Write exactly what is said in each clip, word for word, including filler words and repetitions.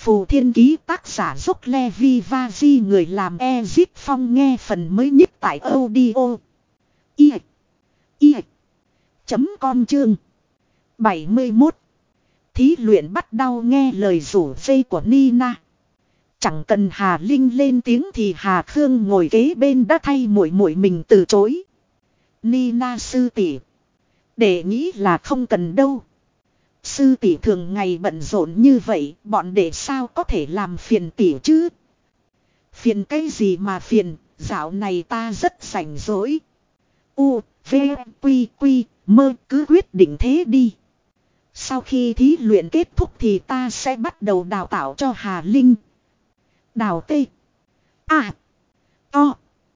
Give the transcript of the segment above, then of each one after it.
Phù Thiên Ký tác giả Dốc Levi Vaji người làm Ezip Phong nghe phần mới nhất tại audio. I. I. Chấm com chương. bảy mươi mốt. Thí luyện bắt đầu nghe lời rủ dây của Nina. Chẳng cần Hà Linh lên tiếng thì Hà Khương ngồi kế bên đã thay muội muội mình từ chối. Nina sư tỷ, để nghĩ là không cần đâu. Sư tỷ thường ngày bận rộn như vậy, bọn đệ sao có thể làm phiền tỷ chứ? Phiền cái gì mà phiền, dạo này ta rất rảnh rỗi. U, V, Quy, Quy, mơ cứ quyết định thế đi. Sau khi thí luyện kết thúc thì ta sẽ bắt đầu đào tạo cho Hà Linh. Đào T. A. O.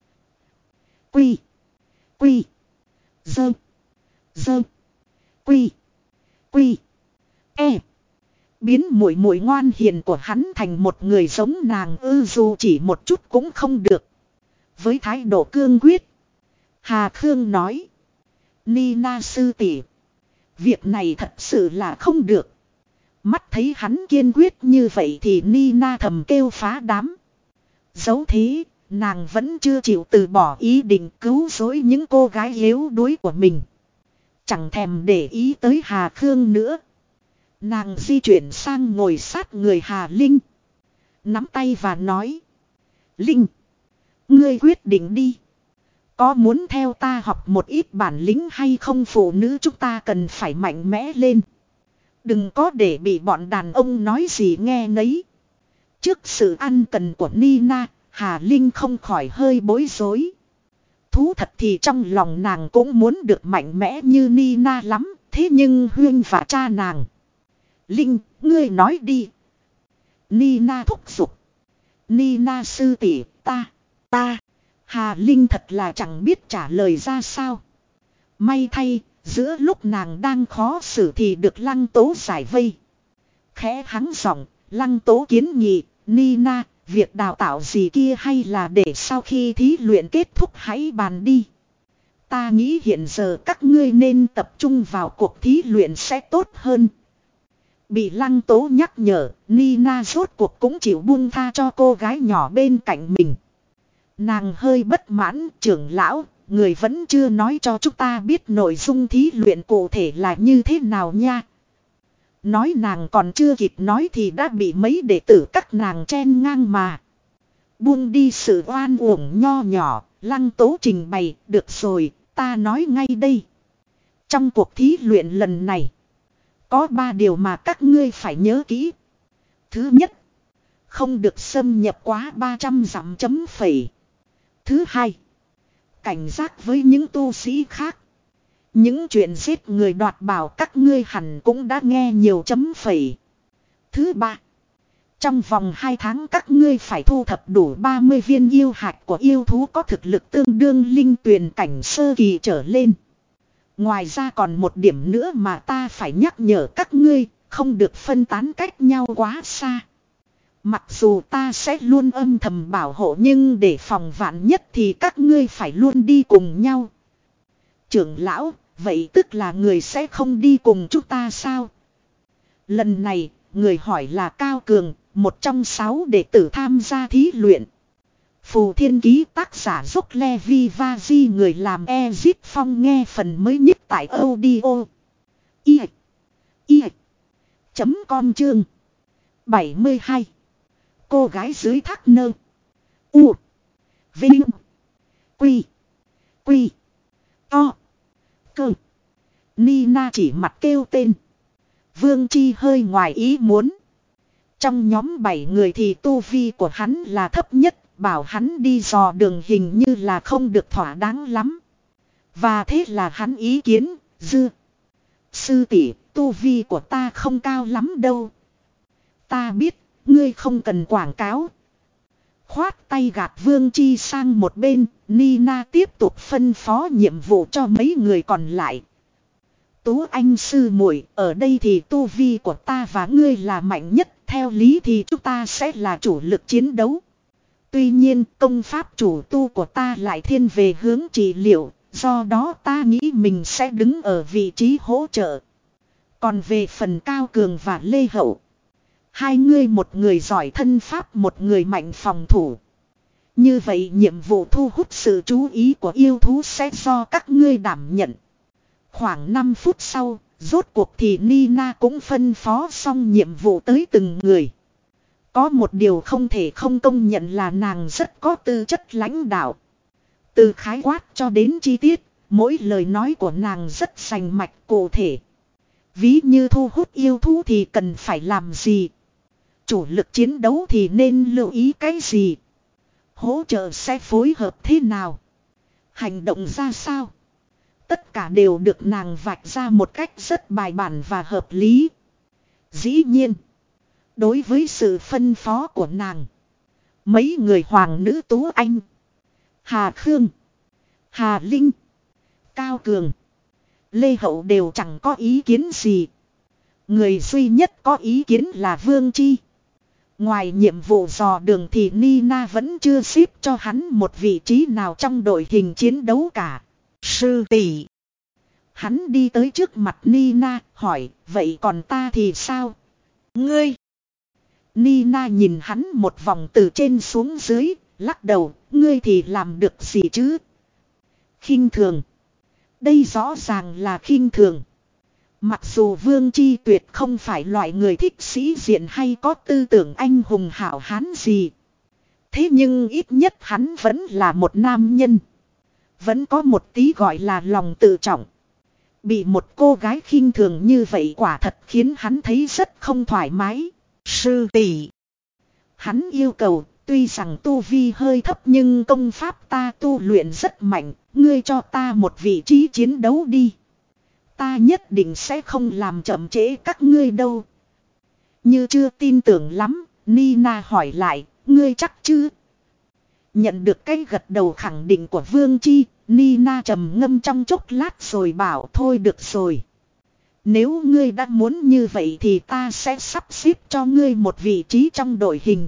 Quy. Quy. Dơ. Dơ. Quy. Quy. E. Biến muội muội ngoan hiền của hắn thành một người giống nàng ư, dù chỉ một chút cũng không được. Với thái độ cương quyết, Hà Khương nói: Nina sư tỷ, việc này thật sự là không được. Mắt thấy hắn kiên quyết như vậy thì Nina thầm kêu phá đám. Dẫu thế, nàng vẫn chưa chịu từ bỏ ý định cứu rỗi những cô gái yếu đuối của mình. Chẳng thèm để ý tới Hà Khương nữa. Nàng di chuyển sang ngồi sát người Hà Linh, nắm tay và nói: Linh, ngươi quyết định đi. Có muốn theo ta học một ít bản lĩnh hay không? Phụ nữ chúng ta cần phải mạnh mẽ lên. Đừng có để bị bọn đàn ông nói gì nghe nấy. Trước sự ăn cần của Nina, Hà Linh không khỏi hơi bối rối. Thú thật thì trong lòng nàng cũng muốn được mạnh mẽ như Nina lắm. Thế nhưng Huyên và cha nàng: Linh, ngươi nói đi. Nina thúc giục. Nina sư tỷ, ta, ta. Hà Linh thật là chẳng biết trả lời ra sao. May thay, giữa lúc nàng đang khó xử thì được Lăng Tố giải vây. Khẽ hắng giọng, Lăng Tố kiến nghị: Nina, việc đào tạo gì kia hay là để sau khi thí luyện kết thúc hãy bàn đi. Ta nghĩ hiện giờ các ngươi nên tập trung vào cuộc thí luyện sẽ tốt hơn. Bị Lăng Tố nhắc nhở, Nina rốt cuộc cũng chịu buông tha cho cô gái nhỏ bên cạnh mình. Nàng hơi bất mãn: trưởng lão, người vẫn chưa nói cho chúng ta biết nội dung thí luyện cụ thể là như thế nào nha. Nói nàng còn chưa kịp nói thì đã bị mấy đệ tử các nàng chen ngang mà. Buông đi sự oan uổng nho nhỏ, Lăng Tố trình bày: được rồi, ta nói ngay đây. Trong cuộc thí luyện lần này, có ba điều mà các ngươi phải nhớ kỹ. Thứ nhất, không được xâm nhập quá ba trăm dặm chấm phẩy. Thứ hai, cảnh giác với những tu sĩ khác. Những chuyện giết người đoạt bảo các ngươi hẳn cũng đã nghe nhiều chấm phẩy. Thứ ba, trong vòng hai tháng các ngươi phải thu thập đủ ba mươi viên yêu hạch của yêu thú có thực lực tương đương linh tuyền cảnh sơ kỳ trở lên. Ngoài ra còn một điểm nữa mà ta phải nhắc nhở các ngươi, không được phân tán cách nhau quá xa. Mặc dù ta sẽ luôn âm thầm bảo hộ nhưng để phòng vạn nhất thì các ngươi phải luôn đi cùng nhau. Trưởng lão, vậy tức là người sẽ không đi cùng chúng ta sao? Lần này, người hỏi là Cao Cường, một trong sáu đệ tử tham gia thí luyện. Phù Thiên Ký tác giả Dốc Levi Vaji người làm Ezip Phong nghe phần mới nhất tại audio. I. I. Chấm com chương. bảy mươi hai. Cô gái dưới thác nơ. U. Vinh. Quy. Quy. To. Cơ. Nina chỉ mặt kêu tên. Vương Chi hơi ngoài ý muốn. Trong nhóm bảy người thì tu vi của hắn là thấp nhất. Bảo hắn đi dò đường hình như là không được thỏa đáng lắm. Và thế là hắn ý kiến: dư sư tỷ, tu vi của ta không cao lắm đâu. Ta biết, ngươi không cần quảng cáo. Khoát tay gạt Vương Chi sang một bên, Nina tiếp tục phân phó nhiệm vụ cho mấy người còn lại. Tú Anh sư muội, ở đây thì tu vi của ta và ngươi là mạnh nhất, theo lý thì chúng ta sẽ là chủ lực chiến đấu. Tuy nhiên công pháp chủ tu của ta lại thiên về hướng trị liệu, do đó ta nghĩ mình sẽ đứng ở vị trí hỗ trợ. Còn về phần Cao Cường và Lê Hậu, Hai người một người giỏi thân pháp, một người mạnh phòng thủ. Như vậy nhiệm vụ thu hút sự chú ý của yêu thú sẽ do các ngươi đảm nhận. Khoảng năm phút sau, rốt cuộc thì Nina cũng phân phó xong nhiệm vụ tới từng người. Có một điều không thể không công nhận là nàng rất có tư chất lãnh đạo. Từ khái quát cho đến chi tiết, mỗi lời nói của nàng rất rành mạch cụ thể. Ví như thu hút yêu thú thì cần phải làm gì. Chủ lực chiến đấu thì nên lưu ý cái gì. Hỗ trợ sẽ phối hợp thế nào. Hành động ra sao. Tất cả đều được nàng vạch ra một cách rất bài bản và hợp lý. Dĩ nhiên. Đối với sự phân phó của nàng. Mấy người hoàng nữ Tú Anh. Hà Khương. Hà Linh. Cao Cường. Lê Hậu đều chẳng có ý kiến gì. Người duy nhất có ý kiến là Vương Chi. Ngoài nhiệm vụ dò đường thì Nina vẫn chưa xếp cho hắn một vị trí nào trong đội hình chiến đấu cả. Sư tỷ. Hắn đi tới trước mặt Nina, hỏi, vậy còn ta thì sao? Ngươi. Nina nhìn hắn một vòng từ trên xuống dưới, lắc đầu, ngươi thì làm được gì chứ? Khinh thường. Đây rõ ràng là khinh thường. Mặc dù Vương Chi Tuyệt không phải loại người thích sĩ diện hay có tư tưởng anh hùng hảo hán gì. Thế nhưng ít nhất hắn vẫn là một nam nhân. Vẫn có một tí gọi là lòng tự trọng. Bị một cô gái khinh thường như vậy quả thật khiến hắn thấy rất không thoải mái. Sư tỷ. Hắn yêu cầu, tuy rằng tu vi hơi thấp nhưng công pháp ta tu luyện rất mạnh, ngươi cho ta một vị trí chiến đấu đi. Ta nhất định sẽ không làm chậm trễ các ngươi đâu. Như chưa tin tưởng lắm, Nina hỏi lại, ngươi chắc chứ? Nhận được cái gật đầu khẳng định của Vương Chi, Nina trầm ngâm trong chốc lát rồi bảo thôi được rồi. Nếu ngươi đã muốn như vậy thì ta sẽ sắp xếp cho ngươi một vị trí trong đội hình.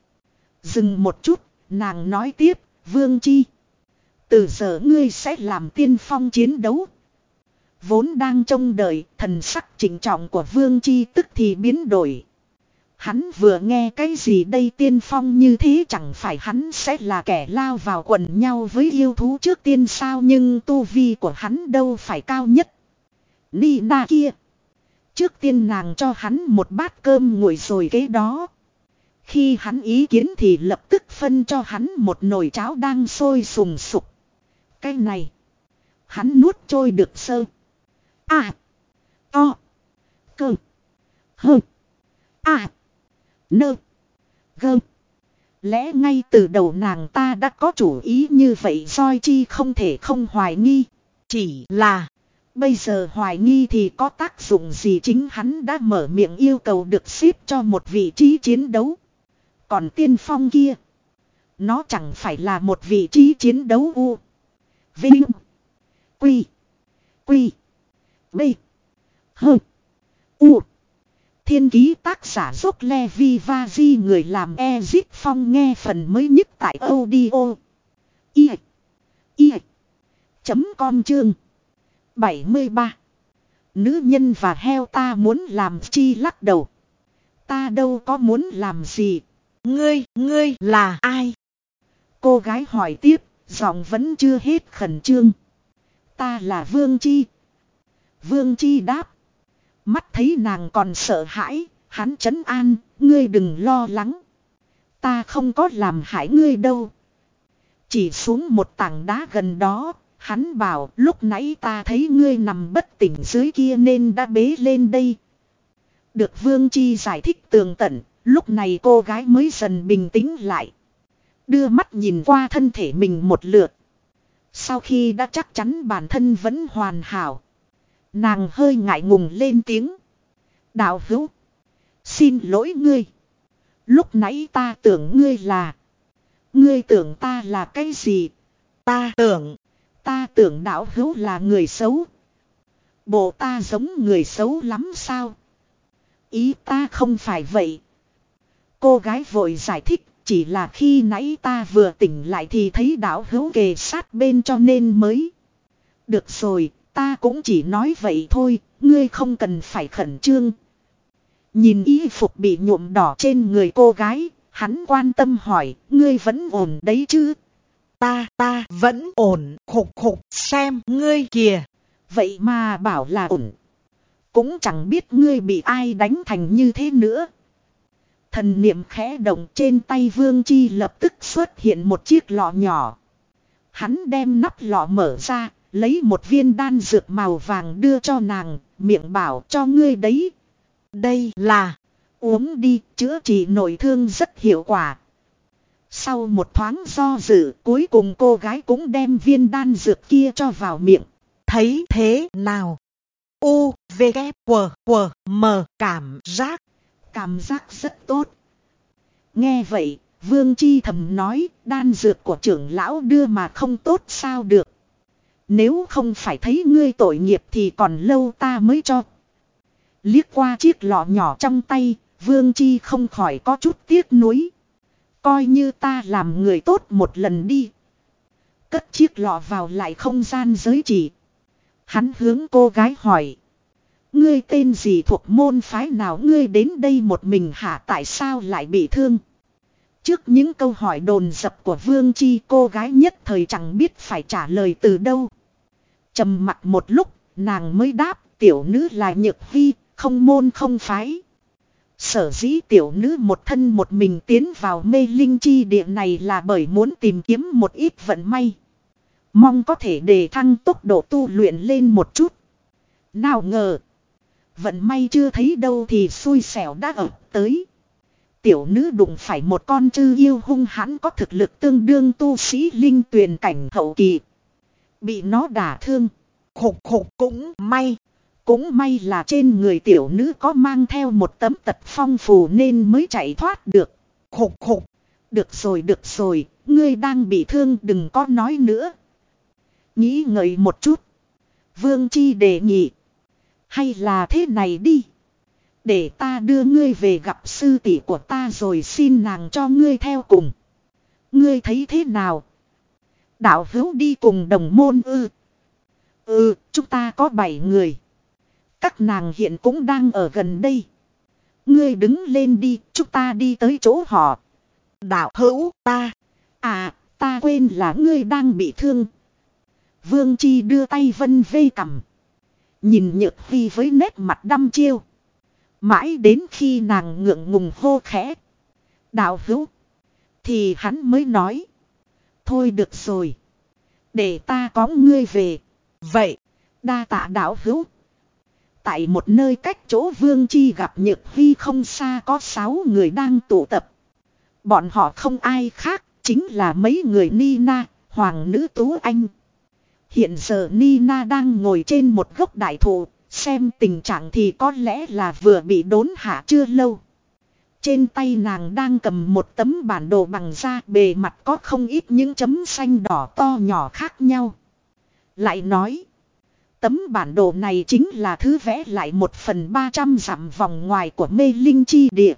Dừng một chút, nàng nói tiếp, Vương Chi. Từ giờ ngươi sẽ làm tiên phong chiến đấu. Vốn đang trông đợi, thần sắc trịnh trọng của Vương Chi tức thì biến đổi. Hắn vừa nghe cái gì đây tiên phong như thế chẳng phải hắn sẽ là kẻ lao vào quần nhau với yêu thú trước tiên sao, nhưng tu vi của hắn đâu phải cao nhất. Nina kia. Trước tiên nàng cho hắn một bát cơm nguội rồi kế đó. Khi hắn ý kiến thì lập tức phân cho hắn một nồi cháo đang sôi sùng sục. Cái này. Hắn nuốt trôi được sơ. À. To. Cơ. Hơ. À. Nơ. Gơ. Lẽ ngay từ đầu nàng ta đã có chủ ý như vậy, Soi Chi không thể không hoài nghi. Chỉ là. Bây giờ hoài nghi thì có tác dụng gì, chính hắn đã mở miệng yêu cầu được xếp cho một vị trí chiến đấu. Còn tiên phong kia. Nó chẳng phải là một vị trí chiến đấu u. Vinh. Quy. Quy. B. Hơ. U. Thiên ký tác giả dốc Levi và Di, người làm Ezit Phong, nghe phần mới nhất tại audio. I. I. Chấm com chương. bảy mươi ba. Nữ nhân và heo ta muốn làm chi, lắc đầu. Ta đâu có muốn làm gì. Ngươi, ngươi là ai? Cô gái hỏi tiếp, giọng vẫn chưa hết khẩn trương. Ta là Vương Chi. Vương Chi đáp. Mắt thấy nàng còn sợ hãi, hắn trấn an, ngươi đừng lo lắng. Ta không có làm hại ngươi đâu. Chỉ xuống một tảng đá gần đó, hắn bảo lúc nãy ta thấy ngươi nằm bất tỉnh dưới kia nên đã bế lên đây. Được Vương Chi giải thích tường tận, lúc này cô gái mới dần bình tĩnh lại. Đưa mắt nhìn qua thân thể mình một lượt. Sau khi đã chắc chắn bản thân vẫn hoàn hảo, nàng hơi ngại ngùng lên tiếng. Đạo hữu. Xin lỗi ngươi. Lúc nãy ta tưởng ngươi là. Ngươi tưởng ta là cái gì? Ta tưởng. Ta tưởng đạo hữu là người xấu. Bộ ta giống người xấu lắm sao? Ý ta không phải vậy. Cô gái vội giải thích. Chỉ là khi nãy ta vừa tỉnh lại thì thấy đạo hữu kề sát bên cho nên mới. Được rồi, ta cũng chỉ nói vậy thôi, ngươi không cần phải khẩn trương. Nhìn y phục bị nhuộm đỏ trên người cô gái, hắn quan tâm hỏi, ngươi vẫn ổn đấy chứ? Ta, ta vẫn ổn, khục khục, xem ngươi kìa. Vậy mà bảo là ổn. Cũng chẳng biết ngươi bị ai đánh thành như thế nữa. Thần niệm khẽ động, trên tay Vương Chi lập tức xuất hiện một chiếc lọ nhỏ. Hắn đem nắp lọ mở ra, lấy một viên đan dược màu vàng đưa cho nàng, miệng bảo cho ngươi đấy. Đây là uống đi, chữa trị nội thương rất hiệu quả. Sau một thoáng do dự, cuối cùng cô gái cũng đem viên đan dược kia cho vào miệng. Thấy thế nào? U, V, K, W, W, M, cảm giác. Cảm giác rất tốt. Nghe vậy, Vương Chi thầm nói, đan dược của trưởng lão đưa mà không tốt sao được. Nếu không phải thấy ngươi tội nghiệp thì còn lâu ta mới cho. Liếc qua chiếc lọ nhỏ trong tay, Vương Chi không khỏi có chút tiếc nuối. Coi như ta làm người tốt một lần đi. Cất chiếc lọ vào lại không gian giới chỉ. Hắn hướng cô gái hỏi. Ngươi tên gì, thuộc môn phái nào, ngươi đến đây một mình hả, tại sao lại bị thương? Trước những câu hỏi đồn dập của Vương Chi, cô gái nhất thời chẳng biết phải trả lời từ đâu. Trầm mặc một lúc, nàng mới đáp, tiểu nữ là Nhược Hy, không môn không phái. Sở dĩ tiểu nữ một thân một mình tiến vào mê linh chi địa này là bởi muốn tìm kiếm một ít vận may. Mong có thể đề thăng tốc độ tu luyện lên một chút. Nào ngờ, vận may chưa thấy đâu thì xui xẻo đã ập tới. Tiểu nữ đụng phải một con trư yêu hung hãn có thực lực tương đương tu sĩ linh tuyền cảnh hậu kỳ. Bị nó đả thương. Khục khục, cũng may. Cũng may là trên người tiểu nữ có mang theo một tấm tật phong phù nên mới chạy thoát được. Khục khục. Được rồi được rồi, ngươi đang bị thương đừng có nói nữa. Nghĩ ngợi một chút. Vương Chi đề nghị. Hay là thế này đi. Để ta đưa ngươi về gặp sư tỷ của ta rồi xin nàng cho ngươi theo cùng. Ngươi thấy thế nào? Đạo hữu đi cùng đồng môn ư? Ừ, chúng ta có bảy người. Các nàng hiện cũng đang ở gần đây. Ngươi đứng lên đi, chúng ta đi tới chỗ họ. Đạo hữu, ta. À, ta quên là ngươi đang bị thương. Vương Chi đưa tay vân vê cằm. Nhìn Nhược Hy với nét mặt đăm chiêu. Mãi đến khi nàng ngượng ngùng hô khẽ. Đạo hữu. Thì hắn mới nói. Thôi được rồi. Để ta có ngươi về. Vậy. Đa tạ đạo hữu. Tại một nơi cách chỗ Vương Chi gặp Nhược Hy không xa có sáu người đang tụ tập. Bọn họ không ai khác, chính là mấy người Nina, hoàng nữ Tú Anh. Hiện giờ Nina đang ngồi trên một gốc đại thụ, xem tình trạng thì có lẽ là vừa bị đốn hạ chưa lâu. Trên tay nàng đang cầm một tấm bản đồ bằng da, bề mặt có không ít những chấm xanh đỏ to nhỏ khác nhau. Lại nói, tấm bản đồ này chính là thứ vẽ lại một phần ba trăm dặm vòng ngoài của mê linh chi địa.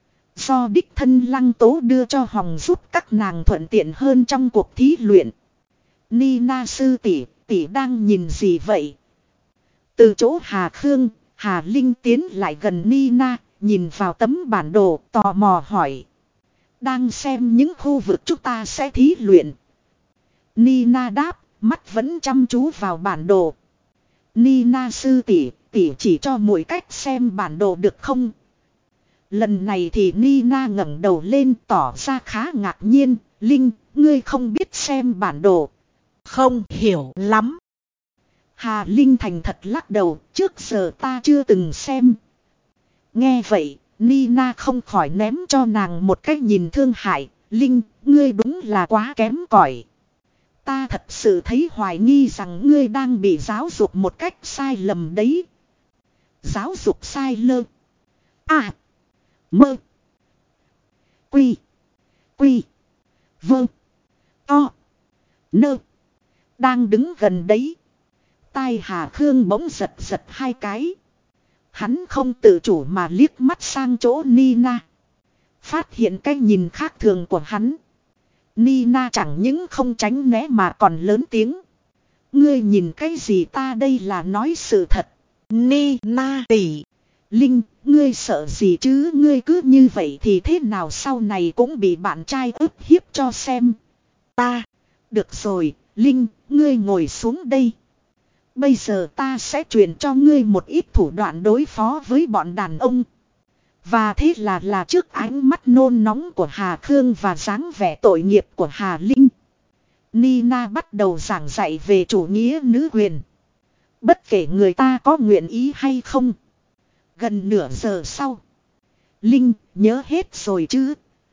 Do đích thân Lăng Tố đưa cho Hồng giúp các nàng thuận tiện hơn trong cuộc thí luyện. Nina sư tỷ, tỷ đang nhìn gì vậy? Từ chỗ Hà Khương, Hà Linh tiến lại gần Nina, nhìn vào tấm bản đồ, tò mò hỏi. Đang xem những khu vực chúng ta sẽ thí luyện. Nina đáp, mắt vẫn chăm chú vào bản đồ. Nina sư tỷ, tỷ chỉ cho muội cách xem bản đồ được không? Lần này thì Nina ngẩng đầu lên tỏ ra khá ngạc nhiên. Linh, ngươi không biết xem bản đồ. Không hiểu lắm. Hà Linh thành thật lắc đầu, trước giờ ta chưa từng xem. Nghe vậy, Nina không khỏi ném cho nàng một cái nhìn thương hại. Linh, ngươi đúng là quá kém cỏi. Ta thật sự thấy hoài nghi rằng ngươi đang bị giáo dục một cách sai lầm đấy. Giáo dục sai lơ. À. Mơ. Quy. Quy. Vơ. To. Nơ. Đang đứng gần đấy. Tai Hà Khương bỗng giật giật hai cái. Hắn không tự chủ mà liếc mắt sang chỗ Nina. Phát hiện cái nhìn khác thường của hắn. Nina chẳng những không tránh né mà còn lớn tiếng. Ngươi nhìn cái gì, ta đây là nói sự thật. Nina tỷ. Linh, Ngươi sợ gì chứ, ngươi cứ như vậy thì thế nào sau này cũng bị bạn trai ức hiếp cho xem. Ta, được rồi, Linh, ngươi ngồi xuống đây. Bây giờ ta sẽ truyền cho ngươi một ít thủ đoạn đối phó với bọn đàn ông. Và thế là là trước ánh mắt nôn nóng của Hà Khương và dáng vẻ tội nghiệp của Hà Linh, Nina bắt đầu giảng dạy về chủ nghĩa nữ quyền. Bất kể người ta có nguyện ý hay không. Gần nửa giờ sau, Linh nhớ hết rồi chứ?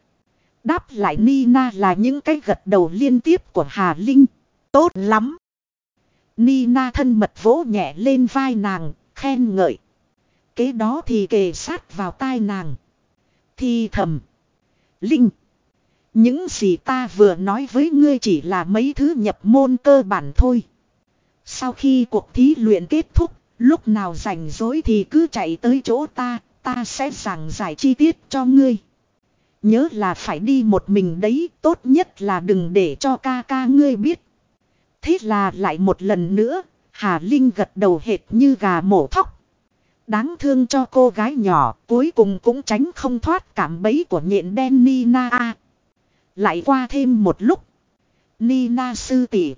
Đáp lại Nina là những cái gật đầu liên tiếp của Hà Linh. Tốt lắm. Nina thân mật vỗ nhẹ lên vai nàng, khen ngợi. Kế đó thì kề sát vào tai nàng, thì thầm. Linh, những gì ta vừa nói với ngươi chỉ là mấy thứ nhập môn cơ bản thôi. Sau khi cuộc thí luyện kết thúc, lúc nào rảnh rỗi thì cứ chạy tới chỗ ta, ta sẽ giảng giải chi tiết cho ngươi. Nhớ là phải đi một mình đấy, tốt nhất là đừng để cho ca ca ngươi biết. Thế là lại một lần nữa, Hà Linh gật đầu hệt như gà mổ thóc. Đáng thương cho cô gái nhỏ, cuối cùng cũng tránh không thoát cạm bẫy của nhện đen Nina. À, lại qua thêm một lúc. Nina sư tỷ,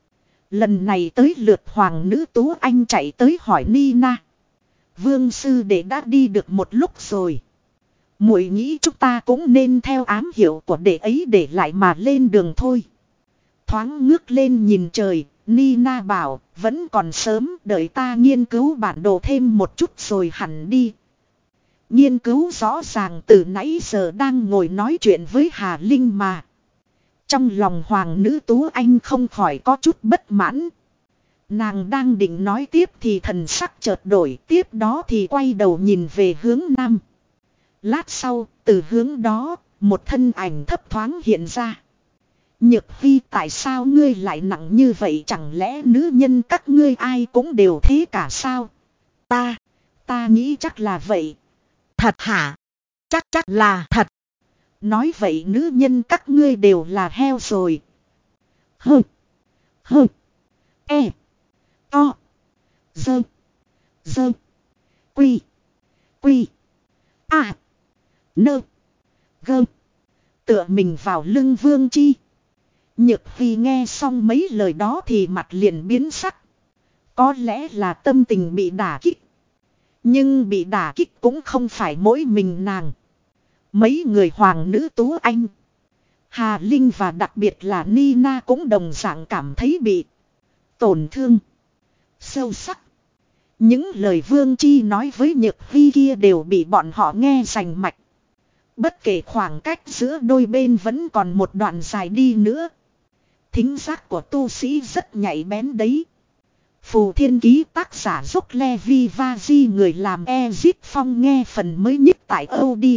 lần này tới lượt hoàng nữ Tú Anh chạy tới hỏi Nina. Vương sư đệ đã đi được một lúc rồi. Muội nghĩ chúng ta cũng nên theo ám hiệu của đệ ấy để lại mà lên đường thôi. Thoáng ngước lên nhìn trời, Nina bảo, vẫn còn sớm, đợi ta nghiên cứu bản đồ thêm một chút rồi hẳn đi. Nghiên cứu rõ ràng từ nãy giờ đang ngồi nói chuyện với Hà Linh mà. Trong lòng hoàng nữ Tú Anh không khỏi có chút bất mãn. Nàng đang định nói tiếp thì thần sắc chợt đổi, tiếp đó thì quay đầu nhìn về hướng nam. Lát sau, từ hướng đó, một thân ảnh thấp thoáng hiện ra. Nhược Hy, tại sao ngươi lại nặng như vậy, chẳng lẽ nữ nhân các ngươi ai cũng đều thế cả sao? Ta, ta nghĩ chắc là vậy. Thật hả? Chắc chắc là thật. Nói vậy nữ nhân các ngươi đều là heo rồi. Hơ, hơ, e, to, dơ, dơ, quy, quy, à, nơ, gơ. Tựa mình vào lưng Vương Chi. Nhược Hy nghe xong mấy lời đó thì mặt liền biến sắc. Có lẽ là tâm tình bị đả kích. Nhưng bị đả kích cũng không phải mỗi mình nàng. Mấy người hoàng nữ Tú Anh, Hà Linh và đặc biệt là Nina cũng đồng dạng cảm thấy bị tổn thương sâu sắc. Những lời Vương Chi nói với Nhược Hy kia đều bị bọn họ nghe rành mạch. Bất kể khoảng cách giữa đôi bên vẫn còn một đoạn dài đi nữa. Thính giác của tu sĩ rất nhạy bén đấy. Phù Thiên Ký tác giả Dốc Levi Vaji, người làm Ezit Phong, nghe phần mới nhất tại audio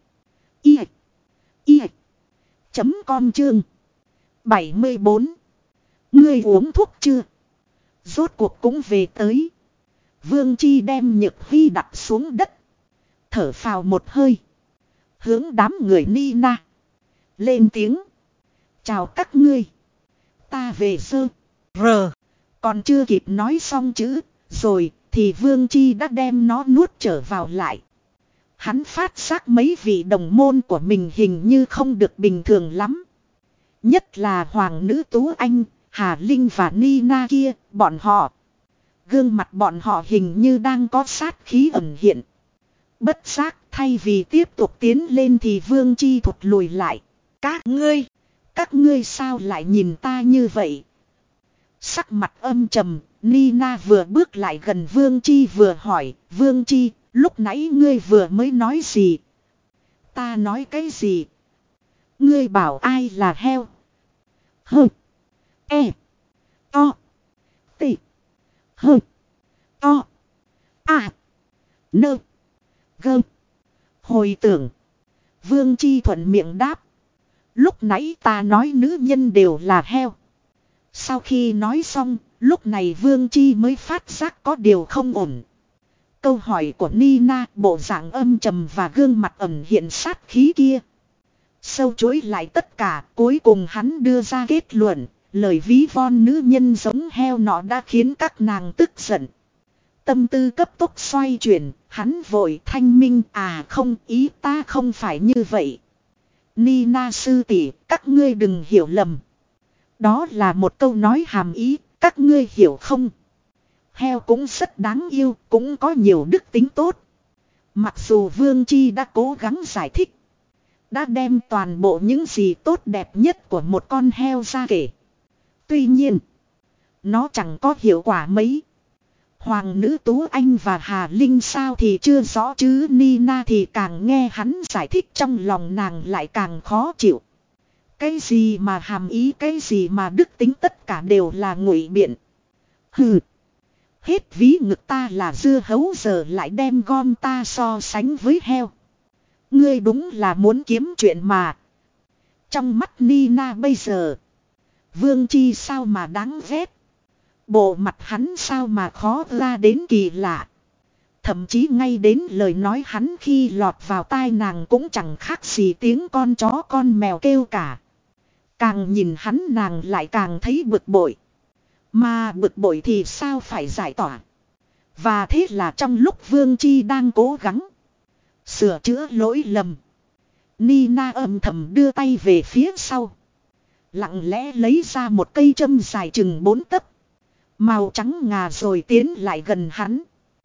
i i chấm com chương bảy mươi bốn. Ngươi uống thuốc chưa? Rốt cuộc cũng về tới. Vương Chi đem Nhược Hy đặt xuống đất, thở phào một hơi, hướng đám người Nina lên tiếng. Chào các ngươi. Ta về sơ. R. Còn chưa kịp nói xong chữ rồi thì Vương Chi đã đem nó nuốt trở vào lại. Hắn phát giác mấy vị đồng môn của mình hình như không được bình thường lắm. Nhất là hoàng nữ Tú Anh, Hà Linh và Nina kia, bọn họ. Gương mặt bọn họ hình như đang có sát khí ẩn hiện. Bất giác, thay vì tiếp tục tiến lên thì Vương Chi thụt lùi lại. Các ngươi, các ngươi sao lại nhìn ta như vậy? Sắc mặt âm trầm, Nina vừa bước lại gần Vương Chi vừa hỏi, Vương Chi, lúc nãy ngươi vừa mới nói gì? Ta nói cái gì? Ngươi bảo ai là heo? Hơ, e, to, tị, hơ, to, à, nơ, gơ. Hồi tưởng, Vương Chi thuận miệng đáp. Lúc nãy ta nói nữ nhân đều là heo. Sau khi nói xong, lúc này Vương Chi mới phát giác có điều không ổn. Câu hỏi của Nina, bộ dạng âm trầm và gương mặt ẩn hiện sát khí kia, sâu chuỗi lại tất cả. Cuối cùng hắn đưa ra kết luận, lời ví von nữ nhân giống heo nọ đã khiến các nàng tức giận. Tâm tư cấp tốc xoay chuyển, hắn vội thanh minh à không ý ta không phải như vậy. Nina sư tỷ, các ngươi đừng hiểu lầm. Đó là một câu nói hàm ý, các ngươi hiểu không? Heo cũng rất đáng yêu, cũng có nhiều đức tính tốt. Mặc dù Vương Chi đã cố gắng giải thích. Đã đem toàn bộ những gì tốt đẹp nhất của một con heo ra kể. Tuy nhiên, nó chẳng có hiệu quả mấy. Hoàng nữ Tú Anh và Hà Linh sao thì chưa rõ chứ Nina thì càng nghe hắn giải thích trong lòng nàng lại càng khó chịu. Cái gì mà hàm ý, cái gì mà đức tính, tất cả đều là ngụy biện. Hừ. Hết ví ngực ta là dưa hấu giờ lại đem gom ta so sánh với heo. Ngươi đúng là muốn kiếm chuyện mà. Trong mắt Nina bây giờ, Vương Chi sao mà đáng ghét. Bộ mặt hắn sao mà khó ra đến kỳ lạ. Thậm chí ngay đến lời nói hắn khi lọt vào tai nàng cũng chẳng khác gì tiếng con chó con mèo kêu cả. Càng nhìn hắn nàng lại càng thấy bực bội. Mà bực bội thì sao phải giải tỏa. Và thế là trong lúc Vương Chi đang cố gắng sửa chữa lỗi lầm, Nina âm thầm đưa tay về phía sau, lặng lẽ lấy ra một cây châm dài chừng bốn tấc, màu trắng ngà, rồi tiến lại gần hắn.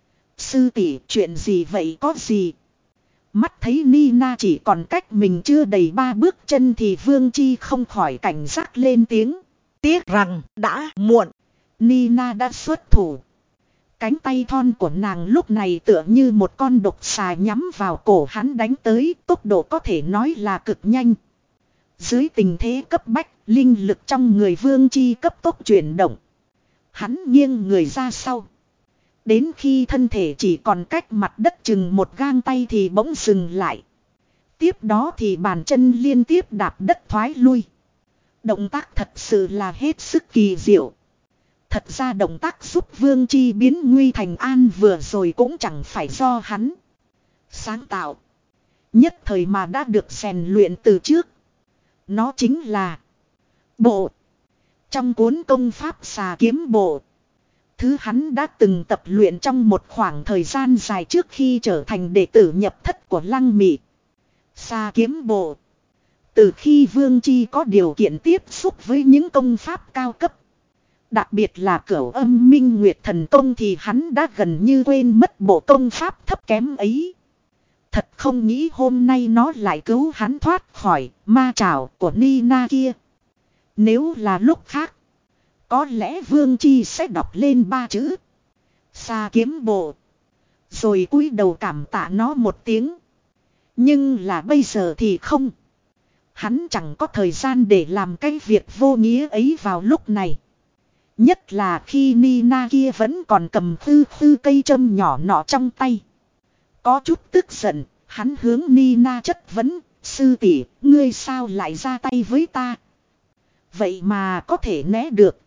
Sư tỷ, chuyện gì vậy, có gì? Mắt thấy Nina chỉ còn cách mình chưa đầy ba bước chân thì Vương Chi không khỏi cảnh giác lên tiếng. Tiếc rằng đã muộn. Nina đã xuất thủ. Cánh tay thon của nàng lúc này tựa như một con độc xà nhắm vào cổ hắn đánh tới, tốc độ có thể nói là cực nhanh. Dưới tình thế cấp bách, linh lực trong người Vương Chi cấp tốc chuyển động. Hắn nghiêng người ra sau. Đến khi thân thể chỉ còn cách mặt đất chừng một gang tay thì bỗng dừng lại. Tiếp đó thì bàn chân liên tiếp đạp đất thoái lui. Động tác thật sự là hết sức kỳ diệu. Thật ra động tác giúp Vương Chi biến nguy thành an vừa rồi cũng chẳng phải do hắn sáng tạo. Nhất thời mà đã được rèn luyện từ trước. Nó chính là bộ. Trong cuốn công pháp xà kiếm bộ, thứ hắn đã từng tập luyện trong một khoảng thời gian dài trước khi trở thành đệ tử nhập thất của Lăng Mị. Xà kiếm bộ. Từ khi Vương Chi có điều kiện tiếp xúc với những công pháp cao cấp, đặc biệt là Cửu Âm Minh Nguyệt Thần Công, thì hắn đã gần như quên mất bộ công pháp thấp kém ấy. Thật không nghĩ hôm nay nó lại cứu hắn thoát khỏi ma trảo của Nina kia. Nếu là lúc khác, có lẽ Vương Chi sẽ đọc lên ba chữ Xà kiếm bộ, rồi cúi đầu cảm tạ nó một tiếng. Nhưng là bây giờ thì không. Hắn chẳng có thời gian để làm cái việc vô nghĩa ấy vào lúc này. Nhất là khi Nina kia vẫn còn cầm khư khư cây châm nhỏ nọ trong tay. Có chút tức giận, hắn hướng Nina chất vấn, sư tỷ, ngươi sao lại ra tay với ta? Vậy mà có thể né được.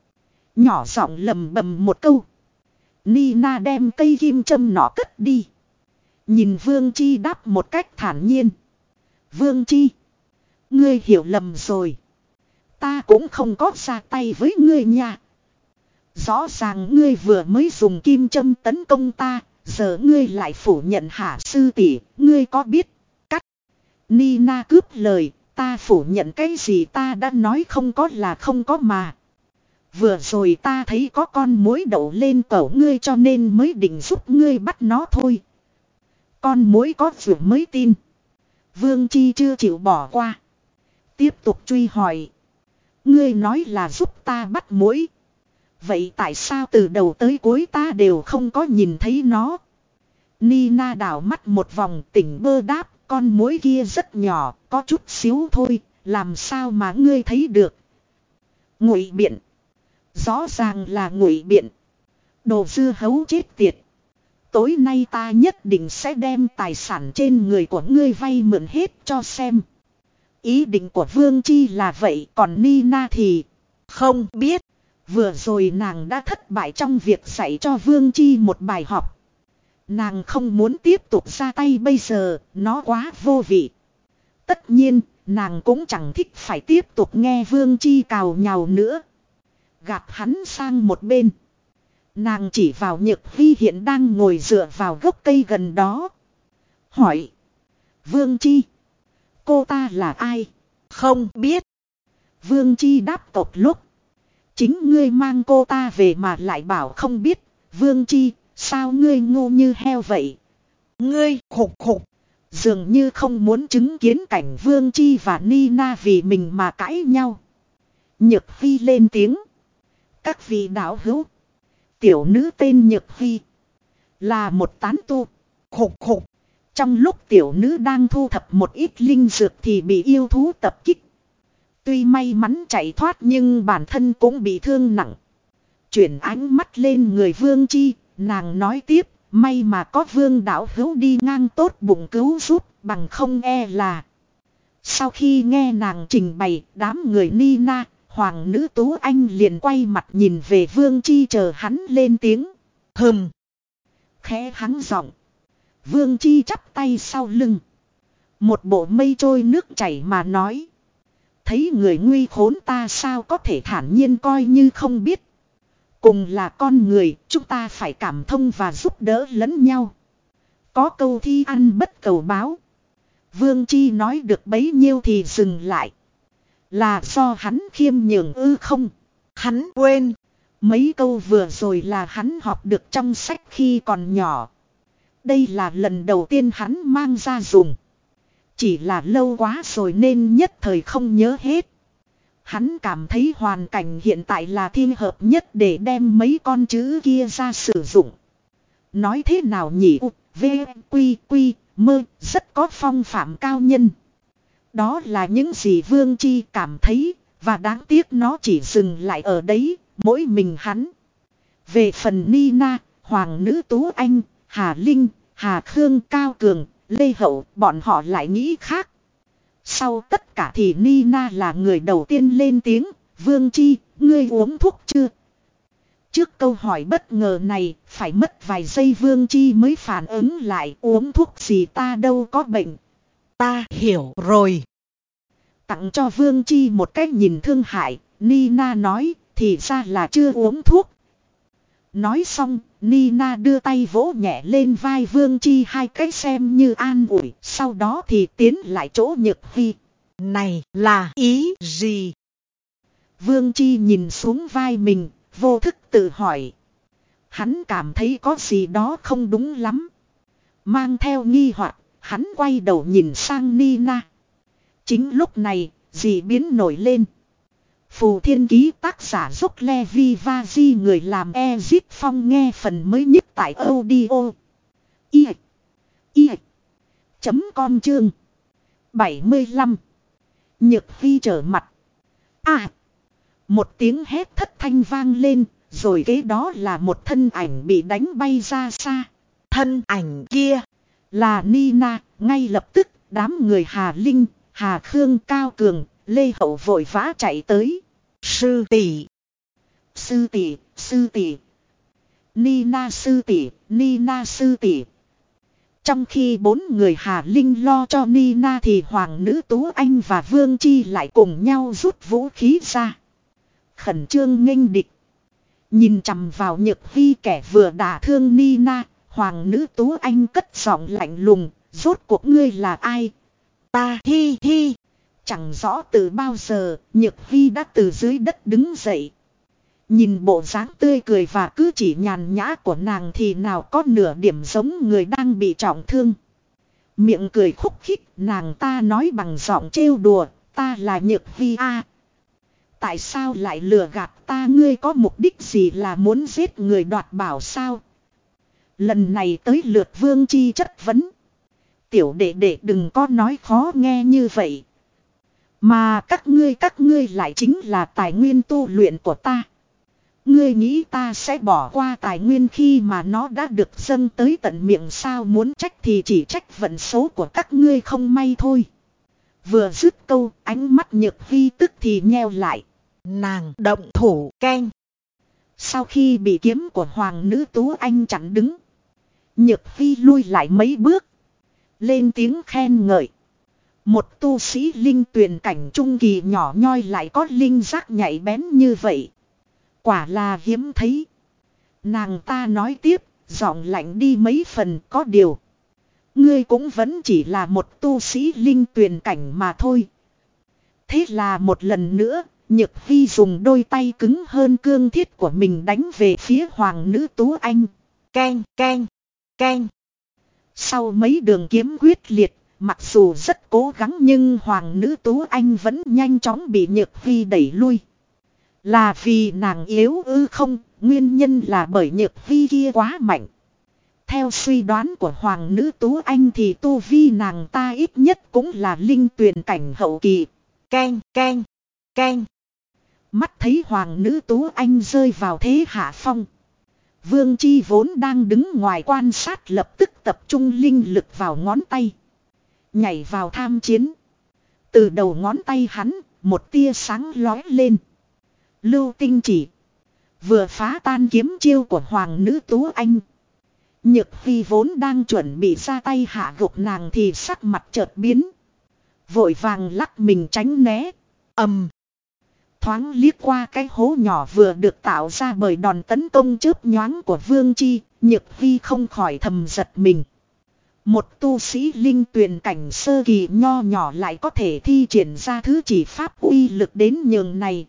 Nhỏ giọng lầm bầm một câu. Nina đem cây kim châm nọ cất đi. Nhìn Vương Chi đáp một cách thản nhiên. Vương Chi, ngươi hiểu lầm rồi. Ta cũng không có ra tay với ngươi nha. Rõ ràng ngươi vừa mới dùng kim châm tấn công ta, giờ ngươi lại phủ nhận hả sư tỷ, ngươi có biết? Cắt. Nina cướp lời, ta phủ nhận cái gì, ta đã nói không có là không có mà. Vừa rồi ta thấy có con muỗi đậu lên cẩu ngươi cho nên mới định giúp ngươi bắt nó thôi. Con muỗi có vừa mới tin. Vương Chi chưa chịu bỏ qua. Tiếp tục truy hỏi. Ngươi nói là giúp ta bắt muỗi. Vậy tại sao từ đầu tới cuối ta đều không có nhìn thấy nó? Nina đảo mắt một vòng, tỉnh bơ đáp, con muỗi kia rất nhỏ, có chút xíu thôi, làm sao mà ngươi thấy được? Ngụy biện. Rõ ràng là ngụy biện. Đồ dưa hấu chết tiệt. Tối nay ta nhất định sẽ đem tài sản trên người của ngươi vay mượn hết cho xem. Ý định của Vương Chi là vậy, còn Nina thì không biết. Vừa rồi nàng đã thất bại trong việc dạy cho Vương Chi một bài học. Nàng không muốn tiếp tục ra tay bây giờ, nó quá vô vị. Tất nhiên, nàng cũng chẳng thích phải tiếp tục nghe Vương Chi cào nhào nữa. Gạt hắn sang một bên. Nàng chỉ vào Nhược Hy hiện đang ngồi dựa vào gốc cây gần đó. Hỏi. Vương Chi. Cô ta là ai? Không biết. Vương Chi đáp tột lúc. Chính ngươi mang cô ta về mà lại bảo không biết. Vương Chi, sao ngươi ngu như heo vậy? Ngươi khục khục. Dường như không muốn chứng kiến cảnh Vương Chi và Nina vì mình mà cãi nhau. Nhược Hy lên tiếng. Các vị đạo hữu. Tiểu nữ tên Nhược Hy. Là một tán tu. Khục khục. Trong lúc tiểu nữ đang thu thập một ít linh dược thì bị yêu thú tập kích. Tuy may mắn chạy thoát nhưng bản thân cũng bị thương nặng. Chuyển ánh mắt lên người Vương Chi, nàng nói tiếp, may mà có Vương đạo hữu đi ngang tốt bụng cứu giúp, bằng không e là. Sau khi nghe nàng trình bày, đám người Nina, hoàng nữ Tú Anh liền quay mặt nhìn về Vương Chi chờ hắn lên tiếng. Hừm. Khẽ hắng giọng. Vương Chi chắp tay sau lưng. Một bộ mây trôi nước chảy mà nói. Thấy người nguy khốn ta sao có thể thản nhiên coi như không biết. Cùng là con người, chúng ta phải cảm thông và giúp đỡ lẫn nhau. Có câu thi ăn bất cầu báo. Vương Chi nói được bấy nhiêu thì dừng lại. Là do hắn khiêm nhường ư không? Hắn quên. Mấy câu vừa rồi là hắn học được trong sách khi còn nhỏ. Đây là lần đầu tiên hắn mang ra dùng. Chỉ là lâu quá rồi nên nhất thời không nhớ hết. Hắn cảm thấy hoàn cảnh hiện tại là thiên hợp nhất để đem mấy con chữ kia ra sử dụng. Nói thế nào nhỉ? U, V, Quy, Quy, Mơ, rất có phong phạm cao nhân. Đó là những gì Vương Chi cảm thấy, và đáng tiếc nó chỉ dừng lại ở đấy, mỗi mình hắn. Về phần Nina, Hoàng nữ Tú Anh, Hà Linh, Hà Khương Cao Cường, Lê Hậu, bọn họ lại nghĩ khác. Sau tất cả thì Nina là người đầu tiên lên tiếng, Vương Chi, ngươi uống thuốc chưa? Trước câu hỏi bất ngờ này, phải mất vài giây Vương Chi mới phản ứng lại, uống thuốc gì ta đâu có bệnh. Ta hiểu rồi. Tặng cho Vương Chi một cách nhìn thương hại, Nina nói, thì ra là chưa uống thuốc. Nói xong, Nina đưa tay vỗ nhẹ lên vai Vương Chi hai cái xem như an ủi, sau đó thì tiến lại chỗ Nhược Hy. Này là ý gì? Vương Chi nhìn xuống vai mình, vô thức tự hỏi. Hắn cảm thấy có gì đó không đúng lắm. Mang theo nghi hoặc, hắn quay đầu nhìn sang Nina. Chính lúc này, dị biến nổi lên. Phù Thiên Ký tác giả Dốc Levi Vaji người làm Ezit Phong nghe phần mới nhất tại audio. I. I. Chấm com chương. bảy mươi lăm. Nhược Hy trở mặt. À. Một tiếng hét thất thanh vang lên, rồi kế đó là một thân ảnh bị đánh bay ra xa. Thân ảnh kia là Nina, ngay lập tức đám người Hà Linh, Hà Khương Cao Cường, Lê Hậu vội vã chạy tới. Sư tỷ, sư tỷ, sư tỷ, Nina sư tỷ, Nina sư tỷ. Trong khi bốn người Hà Linh lo cho Nina thì Hoàng nữ Tú Anh và Vương Chi lại cùng nhau rút vũ khí ra. Khẩn trương nghênh địch. Nhìn chằm vào Nhược Hy kẻ vừa đả thương Nina, Hoàng nữ Tú Anh cất giọng lạnh lùng, rốt cuộc ngươi là ai? Ta Hi Hi. Chẳng rõ từ bao giờ, Nhược Hy đã từ dưới đất đứng dậy. Nhìn bộ dáng tươi cười và cứ chỉ nhàn nhã của nàng thì nào có nửa điểm giống người đang bị trọng thương. Miệng cười khúc khích, nàng ta nói bằng giọng trêu đùa, ta là Nhược Hy a. Tại sao lại lừa gạt ta, ngươi có mục đích gì, là muốn giết người đoạt bảo sao? Lần này tới lượt Vương Chi chất vấn. Tiểu đệ đệ đừng có nói khó nghe như vậy. Mà các ngươi các ngươi lại chính là tài nguyên tu luyện của ta. Ngươi nghĩ ta sẽ bỏ qua tài nguyên khi mà nó đã được dâng tới tận miệng sao? Muốn trách thì chỉ trách vận số của các ngươi không may thôi. Vừa dứt câu, ánh mắt Nhược Hy tức thì nheo lại. Nàng động thủ keng. Sau khi bị kiếm của Hoàng nữ Tú Anh chặn đứng, Nhược Hy lui lại mấy bước, lên tiếng khen ngợi. Một tu sĩ linh tuyền cảnh trung kỳ nhỏ nhoi lại có linh giác nhạy bén như vậy, quả là hiếm thấy. Nàng ta nói tiếp, giọng lạnh đi mấy phần, có điều. Ngươi cũng vẫn chỉ là một tu sĩ linh tuyền cảnh mà thôi. Thế là một lần nữa, Nhược Hy dùng đôi tay cứng hơn cương thiết của mình đánh về phía hoàng nữ Tú Anh. Keng, keng, keng. Sau mấy đường kiếm quyết liệt, mặc dù rất cố gắng nhưng hoàng nữ Tú Anh vẫn nhanh chóng bị Nhược Hy đẩy lui. Là vì nàng yếu ư không, nguyên nhân là bởi Nhược Hy kia quá mạnh. Theo suy đoán của hoàng nữ Tú Anh thì tu vi nàng ta ít nhất cũng là linh tuyền cảnh hậu kỳ. Keng, keng, keng. Mắt thấy hoàng nữ Tú Anh rơi vào thế hạ phong. Vương Chi vốn đang đứng ngoài quan sát lập tức tập trung linh lực vào ngón tay. Nhảy vào tham chiến. Từ đầu ngón tay hắn, một tia sáng lói lên. Lưu tinh chỉ. Vừa phá tan kiếm chiêu của hoàng nữ Tú Anh. Nhược Hy vốn đang chuẩn bị ra tay hạ gục nàng thì sắc mặt chợt biến. Vội vàng lắc mình tránh né. Ầm. Thoáng liếc qua cái hố nhỏ vừa được tạo ra bởi đòn tấn công chớp nhoáng của Vương Chi, Nhược Hy không khỏi thầm giật mình. Một tu sĩ linh tuyền cảnh sơ kỳ nho nhỏ lại có thể thi triển ra thứ chỉ pháp uy lực đến nhường này.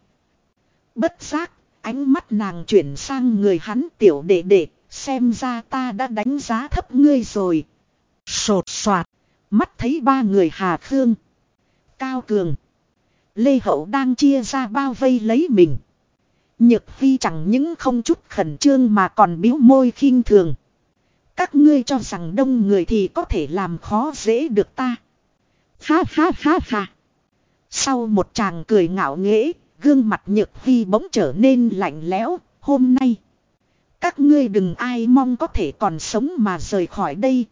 Bất giác, ánh mắt nàng chuyển sang người hắn tiểu đệ đệ, xem ra ta đã đánh giá thấp ngươi rồi. Sột soạt, mắt thấy ba người Hà Khương, Cao Cường, Lê Hậu đang chia ra bao vây lấy mình. Nhược Hy chẳng những không chút khẩn trương mà còn bĩu môi khinh thường. Các ngươi cho rằng đông người thì có thể làm khó dễ được ta. Ha ha ha ha. Sau một tràng cười ngạo nghễ, gương mặt Nhược Hy bỗng trở nên lạnh lẽo. Hôm nay, các ngươi đừng ai mong có thể còn sống mà rời khỏi đây.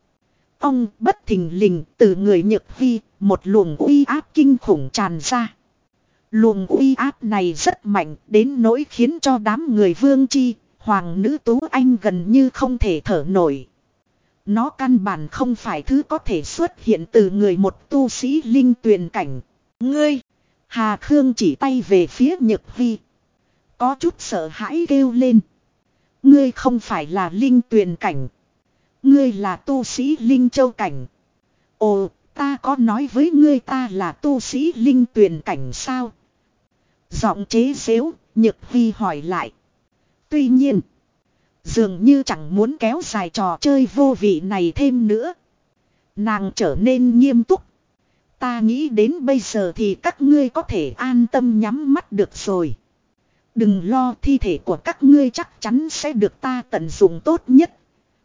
Ông bất thình lình từ người Nhược Hy, một luồng uy áp kinh khủng tràn ra. Luồng uy áp này rất mạnh đến nỗi khiến cho đám người Vương Chi, hoàng nữ Tú Anh gần như không thể thở nổi. Nó căn bản không phải thứ có thể xuất hiện từ người một tu sĩ linh tuyền cảnh. Ngươi! Hà Khương chỉ tay về phía Nhược Hy. Có chút sợ hãi kêu lên. Ngươi không phải là linh tuyền cảnh. Ngươi là tu sĩ linh châu cảnh. Ồ, ta có nói với ngươi ta là tu sĩ linh tuyền cảnh sao? Giọng chế giễu, Nhược Hy hỏi lại. Tuy nhiên, dường như chẳng muốn kéo dài trò chơi vô vị này thêm nữa. Nàng trở nên nghiêm túc. Ta nghĩ đến bây giờ thì các ngươi có thể an tâm nhắm mắt được rồi. Đừng lo, thi thể của các ngươi chắc chắn sẽ được ta tận dụng tốt nhất.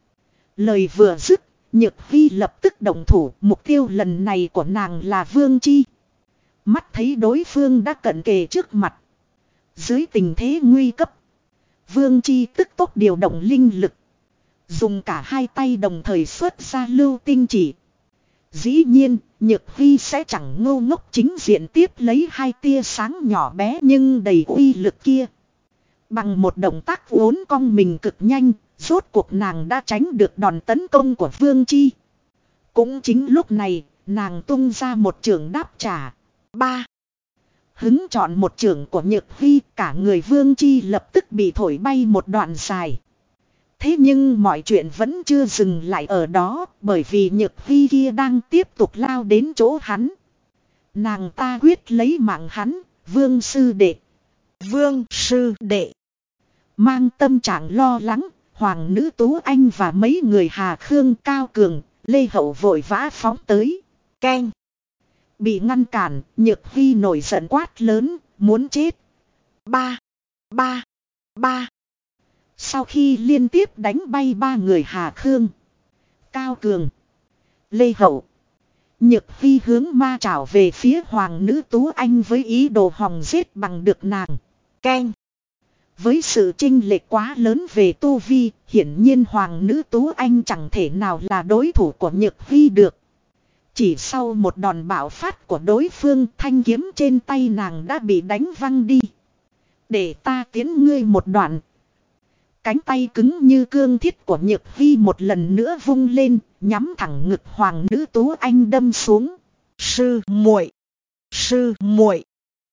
Lời vừa dứt, Nhược Hy lập tức động thủ, mục tiêu lần này của nàng là Vương Chi. Mắt thấy đối phương đã cận kề trước mặt. Dưới tình thế nguy cấp, Vương Chi tức tốc điều động linh lực. Dùng cả hai tay đồng thời xuất ra lưu tinh chỉ. Dĩ nhiên, Nhược Hy sẽ chẳng ngô ngốc chính diện tiếp lấy hai tia sáng nhỏ bé nhưng đầy uy lực kia. Bằng một động tác uốn cong mình cực nhanh, rốt cuộc nàng đã tránh được đòn tấn công của Vương Chi. Cũng chính lúc này, nàng tung ra một chưởng đáp trả. Ba. Hứng chọn một chưởng của Nhược Hy, cả người Vương Chi lập tức bị thổi bay một đoạn dài. Thế nhưng mọi chuyện vẫn chưa dừng lại ở đó, bởi vì Nhược Hy kia đang tiếp tục lao đến chỗ hắn. Nàng ta quyết lấy mạng hắn, Vương sư đệ. Vương sư đệ. Mang tâm trạng lo lắng, hoàng nữ Tú Anh và mấy người Hà Khương, Cao Cường, Lê Hậu vội vã phóng tới. Keng. Bị ngăn cản, Nhược Hy nổi giận quát lớn, muốn chết. Ba. Ba. Ba. Sau khi liên tiếp đánh bay ba người Hà Khương, Cao Cường, Lê Hậu, Nhược Hy hướng ma trảo về phía hoàng nữ Tú Anh với ý đồ hòng giết bằng được nàng. Keng. Với sự chênh lệch quá lớn về tu vi, hiển nhiên hoàng nữ Tú Anh chẳng thể nào là đối thủ của Nhược Hy được. Chỉ sau một đòn bạo phát của đối phương, thanh kiếm trên tay nàng đã bị đánh văng đi. Để ta tiến ngươi một đoạn. Cánh tay cứng như cương thiết của Nhược Hy một lần nữa vung lên, nhắm thẳng ngực hoàng nữ Tú Anh đâm xuống. Sư muội, sư muội.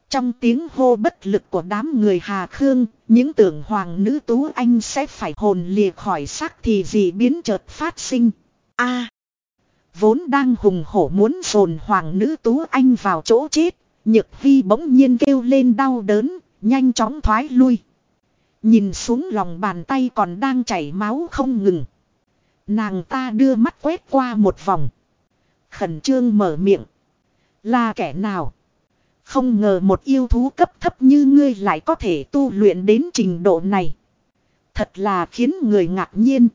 Trong tiếng hô bất lực của đám người Hà Khương, những tưởng hoàng nữ Tú Anh sẽ phải hồn lìa khỏi xác thì dị biến chợt phát sinh. A, vốn đang hùng hổ muốn dồn hoàng nữ Tú Anh vào chỗ chết, Nhược Hy bỗng nhiên kêu lên đau đớn, nhanh chóng thoái lui. Nhìn xuống lòng bàn tay còn đang chảy máu không ngừng. Nàng ta đưa mắt quét qua một vòng. Khẩn trương mở miệng. Là kẻ nào? Không ngờ một yêu thú cấp thấp như ngươi lại có thể tu luyện đến trình độ này. Thật là khiến người ngạc nhiên.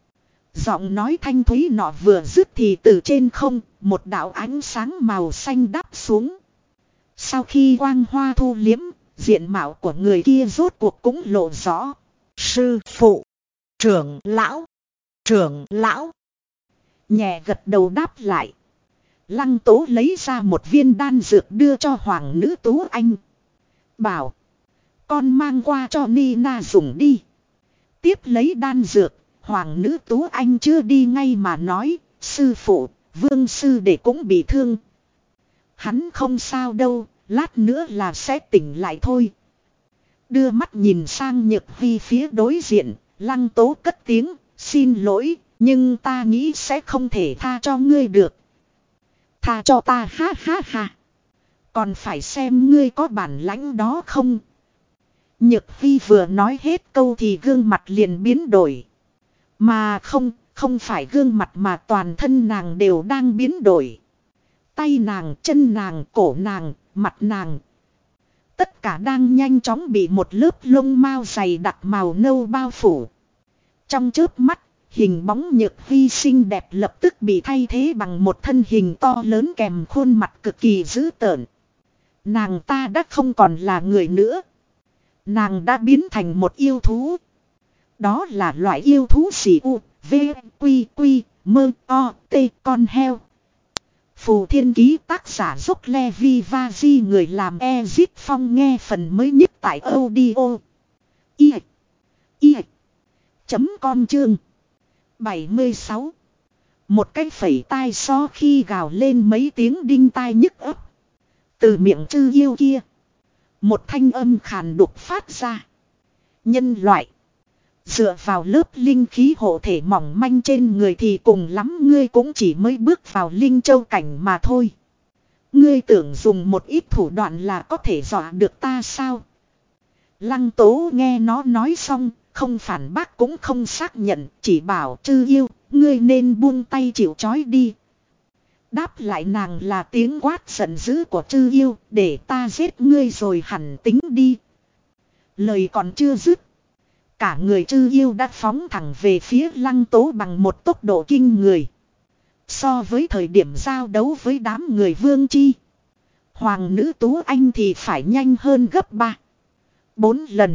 Giọng nói thanh thúy nọ vừa dứt thì từ trên không, một đạo ánh sáng màu xanh đáp xuống. Sau khi quang hoa thu liếm, diện mạo của người kia rốt cuộc cũng lộ rõ. Sư phụ, trưởng lão, trưởng lão. Nhẹ gật đầu đáp lại. Lăng Tố lấy ra một viên đan dược đưa cho hoàng nữ Tú Anh. Bảo, con mang qua cho Nina dùng đi. Tiếp lấy đan dược, hoàng nữ Tú Anh chưa đi ngay mà nói, sư phụ, vương sư đệ cũng bị thương. Hắn không sao đâu, lát nữa là sẽ tỉnh lại thôi. Đưa mắt nhìn sang Nhược Hy phía đối diện, Lăng Tố cất tiếng, xin lỗi, nhưng ta nghĩ sẽ không thể tha cho ngươi được. Tha cho ta ha ha ha. Còn phải xem ngươi có bản lãnh đó không. Nhược Hy vừa nói hết câu thì gương mặt liền biến đổi. Mà không, không phải gương mặt mà toàn thân nàng đều đang biến đổi. Tay nàng, chân nàng, cổ nàng, mặt nàng. Tất cả đang nhanh chóng bị một lớp lông mao dày đặc màu nâu bao phủ. Trong chớp mắt, hình bóng Nhược Hy xinh đẹp lập tức bị thay thế bằng một thân hình to lớn kèm khuôn mặt cực kỳ dữ tợn. Nàng ta đã không còn là người nữa. Nàng đã biến thành một yêu thú. Đó là loại yêu thú xỉ u, v, quy, quy, mơ, o, t, con heo. Phù Thiên Ký tác giả Dốc Le Vi Va Di, người làm Ezit Phong, nghe phần mới nhất tại audio. I. I. Chấm com chương. bảy mươi sáu. Một cái phẩy tai so khi gào lên mấy tiếng đinh tai nhức ấp. Từ miệng chư yêu kia. Một thanh âm khàn đục phát ra. Nhân loại. Dựa vào lớp linh khí hộ thể mỏng manh trên người thì cùng lắm ngươi cũng chỉ mới bước vào linh châu cảnh mà thôi. Ngươi tưởng dùng một ít thủ đoạn là có thể dọa được ta sao? Lăng Tố nghe nó nói xong, không phản bác cũng không xác nhận, chỉ bảo chư yêu, ngươi nên buông tay chịu trói đi. Đáp lại nàng là tiếng quát giận dữ của chư yêu, để ta giết ngươi rồi hẳn tính đi. Lời còn chưa dứt. Cả người chư yêu đã phóng thẳng về phía Lăng Tố bằng một tốc độ kinh người. So với thời điểm giao đấu với đám người Vương Chi, hoàng nữ Tú Anh thì phải nhanh hơn gấp ba, bốn lần.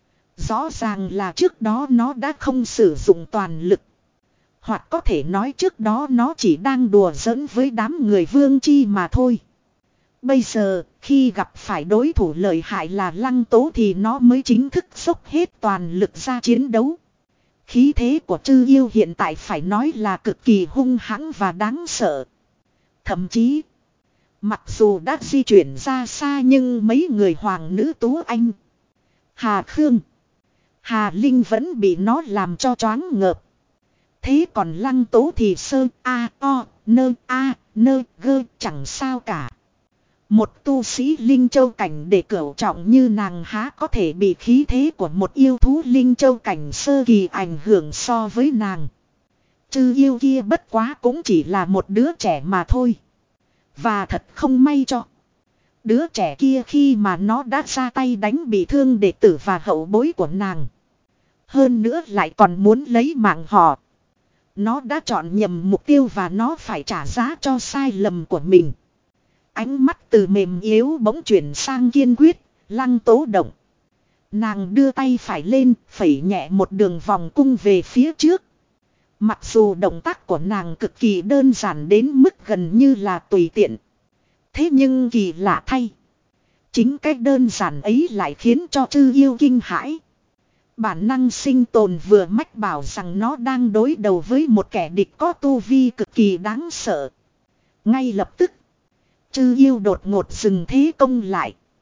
Rõ ràng là trước đó nó đã không sử dụng toàn lực. Hoặc có thể nói trước đó nó chỉ đang đùa giỡn với đám người Vương Chi mà thôi. Bây giờ, khi gặp phải đối thủ lợi hại là Lăng Tố thì nó mới chính thức dốc hết toàn lực ra chiến đấu. Khí thế của chư yêu hiện tại phải nói là cực kỳ hung hãn và đáng sợ. Thậm chí, mặc dù đã di chuyển ra xa nhưng mấy người hoàng nữ Tú Anh, Hà Khương, Hà Linh vẫn bị nó làm cho choáng ngợp. Thế còn Lăng Tố thì sơ a o nơ a nơ gơ chẳng sao cả. Một tu sĩ linh châu cảnh để cửu trọng như nàng há có thể bị khí thế của một yêu thú linh châu cảnh sơ kỳ ảnh hưởng so với nàng. Chư yêu kia bất quá cũng chỉ là một đứa trẻ mà thôi. Và thật không may cho đứa trẻ kia khi mà nó đã ra tay đánh bị thương đệ tử và hậu bối của nàng. Hơn nữa lại còn muốn lấy mạng họ. Nó đã chọn nhầm mục tiêu và nó phải trả giá cho sai lầm của mình. Ánh mắt từ mềm yếu bỗng chuyển sang kiên quyết, Lăng Tố động. Nàng đưa tay phải lên, phẩy nhẹ một đường vòng cung về phía trước. Mặc dù động tác của nàng cực kỳ đơn giản đến mức gần như là tùy tiện. Thế nhưng kỳ lạ thay. Chính cách đơn giản ấy lại khiến cho chư yêu kinh hãi. Bản năng sinh tồn vừa mách bảo rằng nó đang đối đầu với một kẻ địch có tu vi cực kỳ đáng sợ. Ngay lập tức, chư yêu đột ngột dừng thế công lại.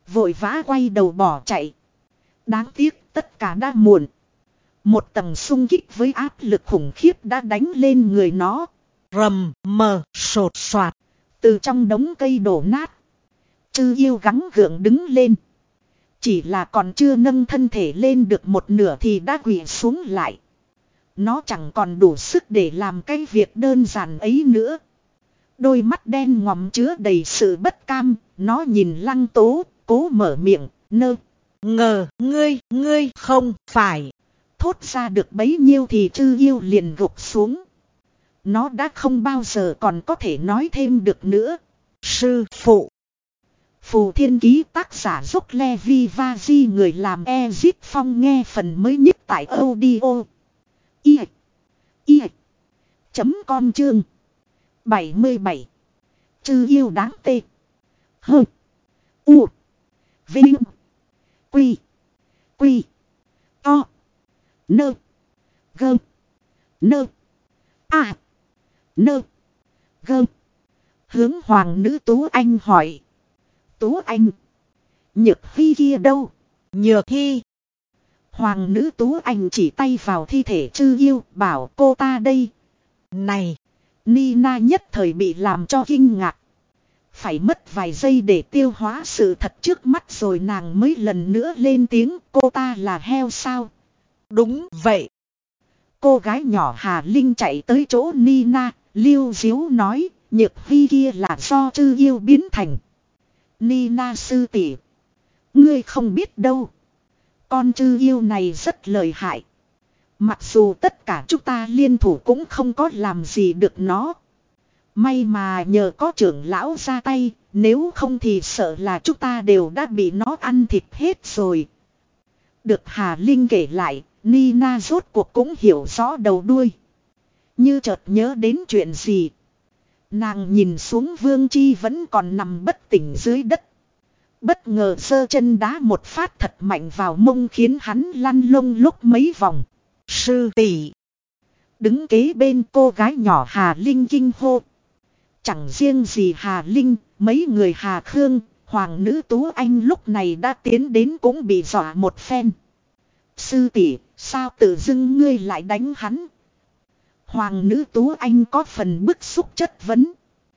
Vội vã quay đầu bỏ chạy. Đáng tiếc tất cả đã muộn. Một tầng xung kích với áp lực khủng khiếp đã đánh lên người nó. Rầm mờ sột soạt. Từ trong đống cây đổ nát. Chư yêu gắng gượng đứng lên. Chỉ là còn chưa nâng thân thể lên được một nửa thì đã quỵ xuống lại. Nó chẳng còn đủ sức để làm cái việc đơn giản ấy nữa. Đôi mắt đen ngòm chứa đầy sự bất cam. Nó nhìn Lăng Tố, cố mở miệng, nơ. Ngờ, ngươi, ngươi không phải. Thốt ra được bấy nhiêu thì chư yêu liền gục xuống. Nó đã không bao giờ còn có thể nói thêm được nữa. Sư phụ. Phù Thiên Ký tác giả Dốc Levi Vaji người làm Ezip Phong nghe phần mới nhất tại audio. I. I. Chấm com chương. bảy mươi bảy. Chư yêu đáng tê. Hơ. U. Vinh. Quy. Quy. To. Nơ. Gơ. Nơ. À. Nơ. Gơ. Hướng Hoàng nữ Tú Anh hỏi. Tú Anh. Nhược Hy kia đâu? Nhược Hy. Hoàng nữ Tú Anh chỉ tay vào thi thể chư yêu bảo cô ta đây. Này. Nina nhất thời bị làm cho kinh ngạc. Phải mất vài giây để tiêu hóa sự thật trước mắt rồi nàng mới lần nữa lên tiếng cô ta là heo sao? Đúng vậy. Cô gái nhỏ Hà Linh chạy tới chỗ Nina, liêu diếu nói, Nhược Hy kia là do chư yêu biến thành. Nina sư tỷ, ngươi không biết đâu. Con chư yêu này rất lợi hại. Mặc dù tất cả chúng ta liên thủ cũng không có làm gì được nó. May mà nhờ có trưởng lão ra tay, nếu không thì sợ là chúng ta đều đã bị nó ăn thịt hết rồi. Được Hà Linh kể lại, Nina rốt cuộc cũng hiểu rõ đầu đuôi. Như chợt nhớ đến chuyện gì. Nàng nhìn xuống Vương Chi vẫn còn nằm bất tỉnh dưới đất. Bất ngờ giơ chân đá một phát thật mạnh vào mông khiến hắn lăn lông lúc mấy vòng. Sư tỷ. Đứng kế bên cô gái nhỏ Hà Linh kinh hô. Chẳng riêng gì Hà Linh, mấy người Hà Khương, Hoàng nữ Tú Anh lúc này đã tiến đến cũng bị dọa một phen. Sư tỷ, sao tự dưng ngươi lại đánh hắn? Hoàng nữ Tú Anh có phần bức xúc chất vấn.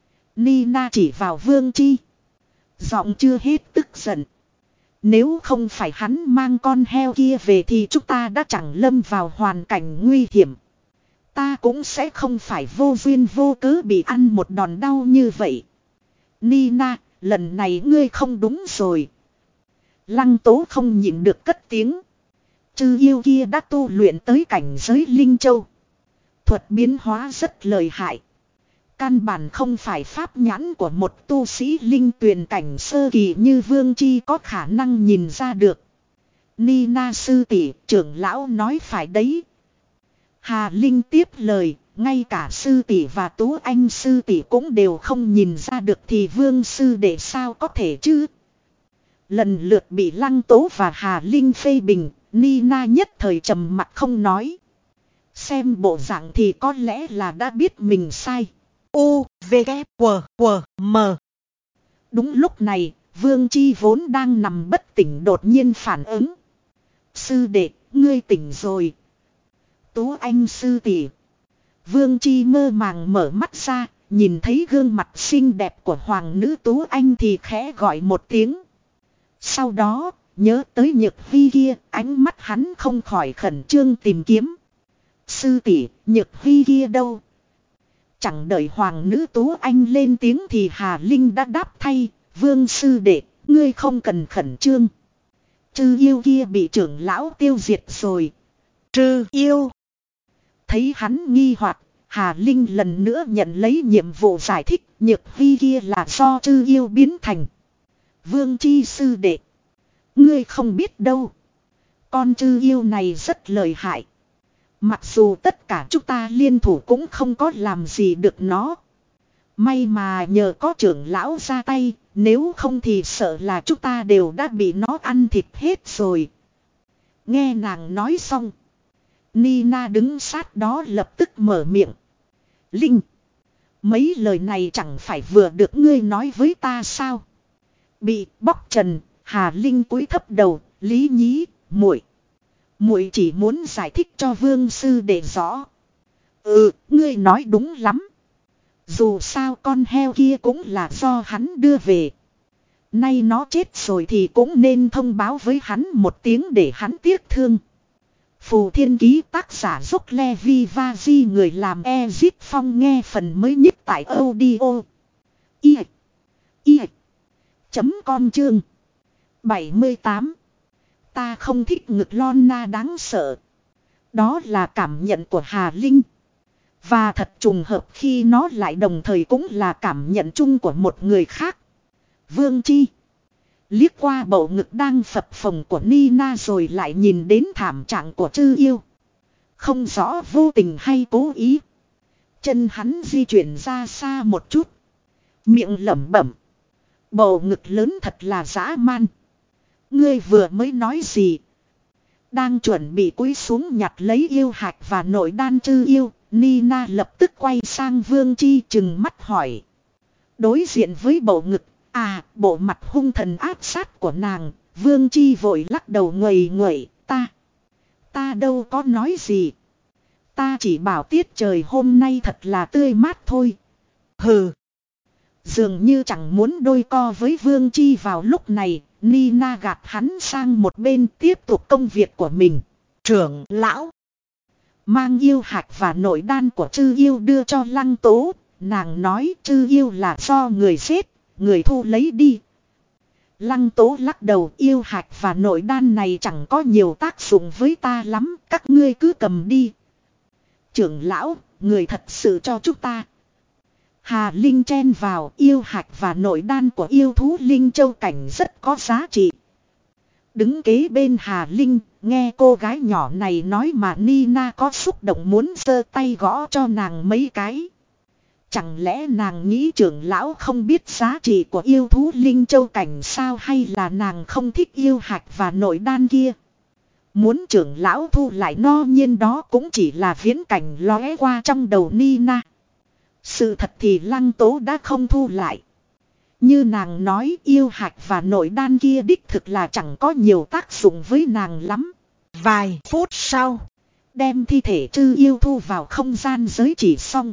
Nina chỉ vào Vương Chi. Giọng chưa hết tức giận. Nếu không phải hắn mang con heo kia về thì chúng ta đã chẳng lâm vào hoàn cảnh nguy hiểm. Ta cũng sẽ không phải vô duyên vô cớ bị ăn một đòn đau như vậy. Nina, lần này ngươi không đúng rồi. Lăng Tố không nhịn được cất tiếng. Chư yêu kia đã tu luyện tới cảnh giới Linh Châu. Thuật biến hóa rất lợi hại. Căn bản không phải pháp nhãn của một tu sĩ linh tuyền cảnh sơ kỳ như Vương Chi có khả năng nhìn ra được. Nina sư tỷ, trưởng lão nói phải đấy. Hà Linh tiếp lời, ngay cả sư tỷ và Tú Anh sư tỷ cũng đều không nhìn ra được thì Vương sư đệ sao có thể chứ. Lần lượt bị Lăng Tố và Hà Linh phê bình, Nina nhất thời trầm mặc không nói. Xem bộ dạng thì có lẽ là đã biết mình sai. U, V, K, W, W, M. Đúng lúc này, Vương Chi vốn đang nằm bất tỉnh đột nhiên phản ứng. Sư đệ, ngươi tỉnh rồi. Tú Anh sư tỷ. Vương Chi mơ màng mở mắt ra, nhìn thấy gương mặt xinh đẹp của hoàng nữ Tú Anh thì khẽ gọi một tiếng. Sau đó, nhớ tới Nhược Hy kia, ánh mắt hắn không khỏi khẩn trương tìm kiếm. Sư tỷ, Nhược Hy kia đâu? Chẳng đợi hoàng nữ Tú Anh lên tiếng thì Hà Linh đã đáp thay. Vương sư đệ, ngươi không cần khẩn trương. Chư yêu kia bị trưởng lão tiêu diệt rồi. Chư yêu. Thấy hắn nghi hoặc, Hà Linh lần nữa nhận lấy nhiệm vụ giải thích. Nhược Hy kia là do chư yêu biến thành. Vương Chi sư đệ, ngươi không biết đâu. Con chư yêu này rất lợi hại. Mặc dù tất cả chúng ta liên thủ cũng không có làm gì được nó. May mà nhờ có trưởng lão ra tay, nếu không thì sợ là chúng ta đều đã bị nó ăn thịt hết rồi. Nghe nàng nói xong, Nina đứng sát đó lập tức mở miệng. Linh, mấy lời này chẳng phải vừa được ngươi nói với ta sao? Bị bóc trần, Hà Linh cúi thấp đầu, Lý Nhí, muội, muội chỉ muốn giải thích cho Vương sư để rõ. Ừ, ngươi nói đúng lắm. Dù sao con heo kia cũng là do hắn đưa về. Nay nó chết rồi thì cũng nên thông báo với hắn một tiếng để hắn tiếc thương. Phù Thiên Ký tác giả Dốc Levi Vaji, người làm Ezit Phong, nghe phần mới nhất tại audio. I. I. Chấm com chương. bảy mươi tám. Ta không thích ngực Lorna đáng sợ. Đó là cảm nhận của Hà Linh. Và thật trùng hợp khi nó lại đồng thời cũng là cảm nhận chung của một người khác. Vương Chi. Liếc qua bầu ngực đang phập phồng của Nina rồi lại nhìn đến thảm trạng của Trư Yêu. Không rõ vô tình hay cố ý. Chân hắn di chuyển ra xa một chút. Miệng lẩm bẩm. Bầu ngực lớn thật là dã man. Ngươi vừa mới nói gì? Đang chuẩn bị cúi xuống nhặt lấy yêu hạch và nội đan Trư Yêu, Nina lập tức quay sang Vương Chi trừng mắt hỏi. Đối diện với bầu ngực, à, bộ mặt hung thần áp sát của nàng, Vương Chi vội lắc đầu nguầy nguậy, ta, ta đâu có nói gì. Ta chỉ bảo tiết trời hôm nay thật là tươi mát thôi. Hừ. Dường như chẳng muốn đôi co với Vương Chi vào lúc này, Nina gạt hắn sang một bên tiếp tục công việc của mình. Trưởng lão. Mang yêu hạch và nội đan của Trư Yêu đưa cho Lăng Tố, nàng nói Trư Yêu là do người giết, người thu lấy đi. Lăng Tố lắc đầu, yêu hạch và nội đan này chẳng có nhiều tác dụng với ta lắm, các ngươi cứ cầm đi. Trưởng lão, người thật sự cho chúng ta. Hà Linh chen vào, yêu hạch và nội đan của yêu thú Linh Châu Cảnh rất có giá trị. Đứng kế bên Hà Linh, nghe cô gái nhỏ này nói mà Nina có xúc động muốn giơ tay gõ cho nàng mấy cái. Chẳng lẽ nàng nghĩ trưởng lão không biết giá trị của yêu thú Linh Châu Cảnh sao, hay là nàng không thích yêu hạch và nội đan kia? Muốn trưởng lão thu lại no nhiên đó cũng chỉ là viễn cảnh lóe qua trong đầu Nina. Sự thật thì Lăng Tố đã không thu lại. Như nàng nói, yêu hạch và nội đan kia đích thực là chẳng có nhiều tác dụng với nàng lắm. Vài phút sau, đem thi thể Trư Yêu thu vào không gian giới chỉ xong,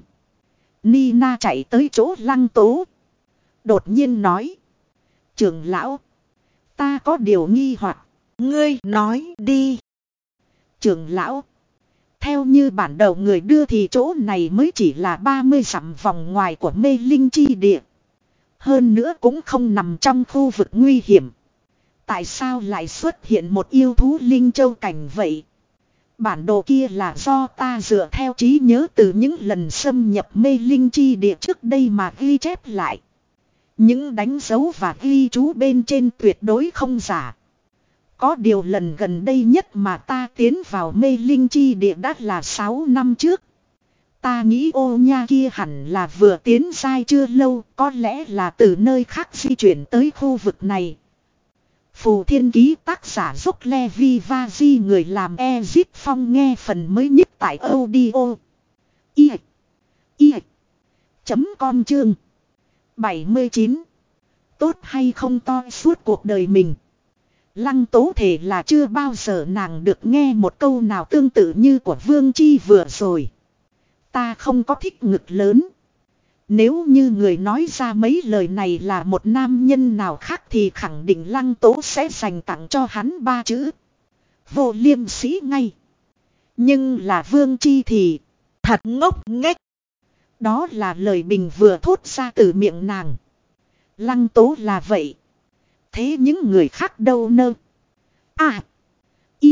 Nina chạy tới chỗ Lăng Tố. Đột nhiên nói. Trưởng lão, ta có điều nghi hoặc. Ngươi nói đi. Trưởng lão, theo như bản đầu người đưa thì chỗ này mới chỉ là ba mươi dặm vòng ngoài của mê linh chi địa. Hơn nữa cũng không nằm trong khu vực nguy hiểm. Tại sao lại xuất hiện một yêu thú Linh Châu Cảnh vậy? Bản đồ kia là do ta dựa theo trí nhớ từ những lần xâm nhập mê linh chi địa trước đây mà ghi chép lại. Những đánh dấu và ghi chú bên trên tuyệt đối không giả. Có điều lần gần đây nhất mà ta tiến vào mê linh chi địa đã là sáu năm trước. Ta nghĩ ô nha kia hẳn là vừa tiến giai chưa lâu, có lẽ là từ nơi khác di chuyển tới khu vực này. Phù Thiên Ký tác giả Dốc Levi Vaji, người làm Ezit Phong, nghe phần mới nhất tại audio. I. I. Chấm com chương. bảy mươi chín. Tốt hay không to suốt cuộc đời mình. Lăng Tố thể là chưa bao giờ nàng được nghe một câu nào tương tự như của Vương Chi vừa rồi. Ta không có thích ngực lớn. Nếu như người nói ra mấy lời này là một nam nhân nào khác thì khẳng định Lăng Tố sẽ dành tặng cho hắn ba chữ. Vô liêm sĩ ngay. Nhưng là Vương Chi thì thật ngốc nghếch. Đó là lời bình vừa thốt ra từ miệng nàng. Lăng Tố là vậy. Thế những người khác đâu nơ? À. Y.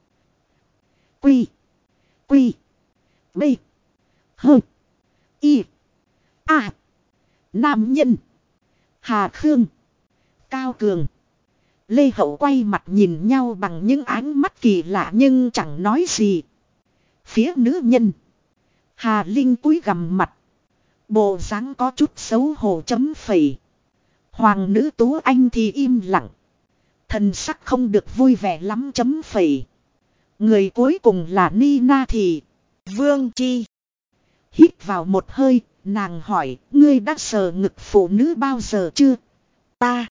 Quy. Quy. B. Hơ. Y. À. Nam nhân. Hà Khương. Cao Cường. Lê Hậu quay mặt nhìn nhau bằng những ánh mắt kỳ lạ nhưng chẳng nói gì. Phía nữ nhân. Hà Linh cúi gằm mặt. Bộ dáng có chút xấu hổ chấm phẩy. Hoàng nữ Tú Anh thì im lặng. Thần sắc không được vui vẻ lắm chấm phẩy. Người cuối cùng là Nina thì Vương Chi. Hít vào một hơi, nàng hỏi, ngươi đã sờ ngực phụ nữ bao giờ chưa? Ta,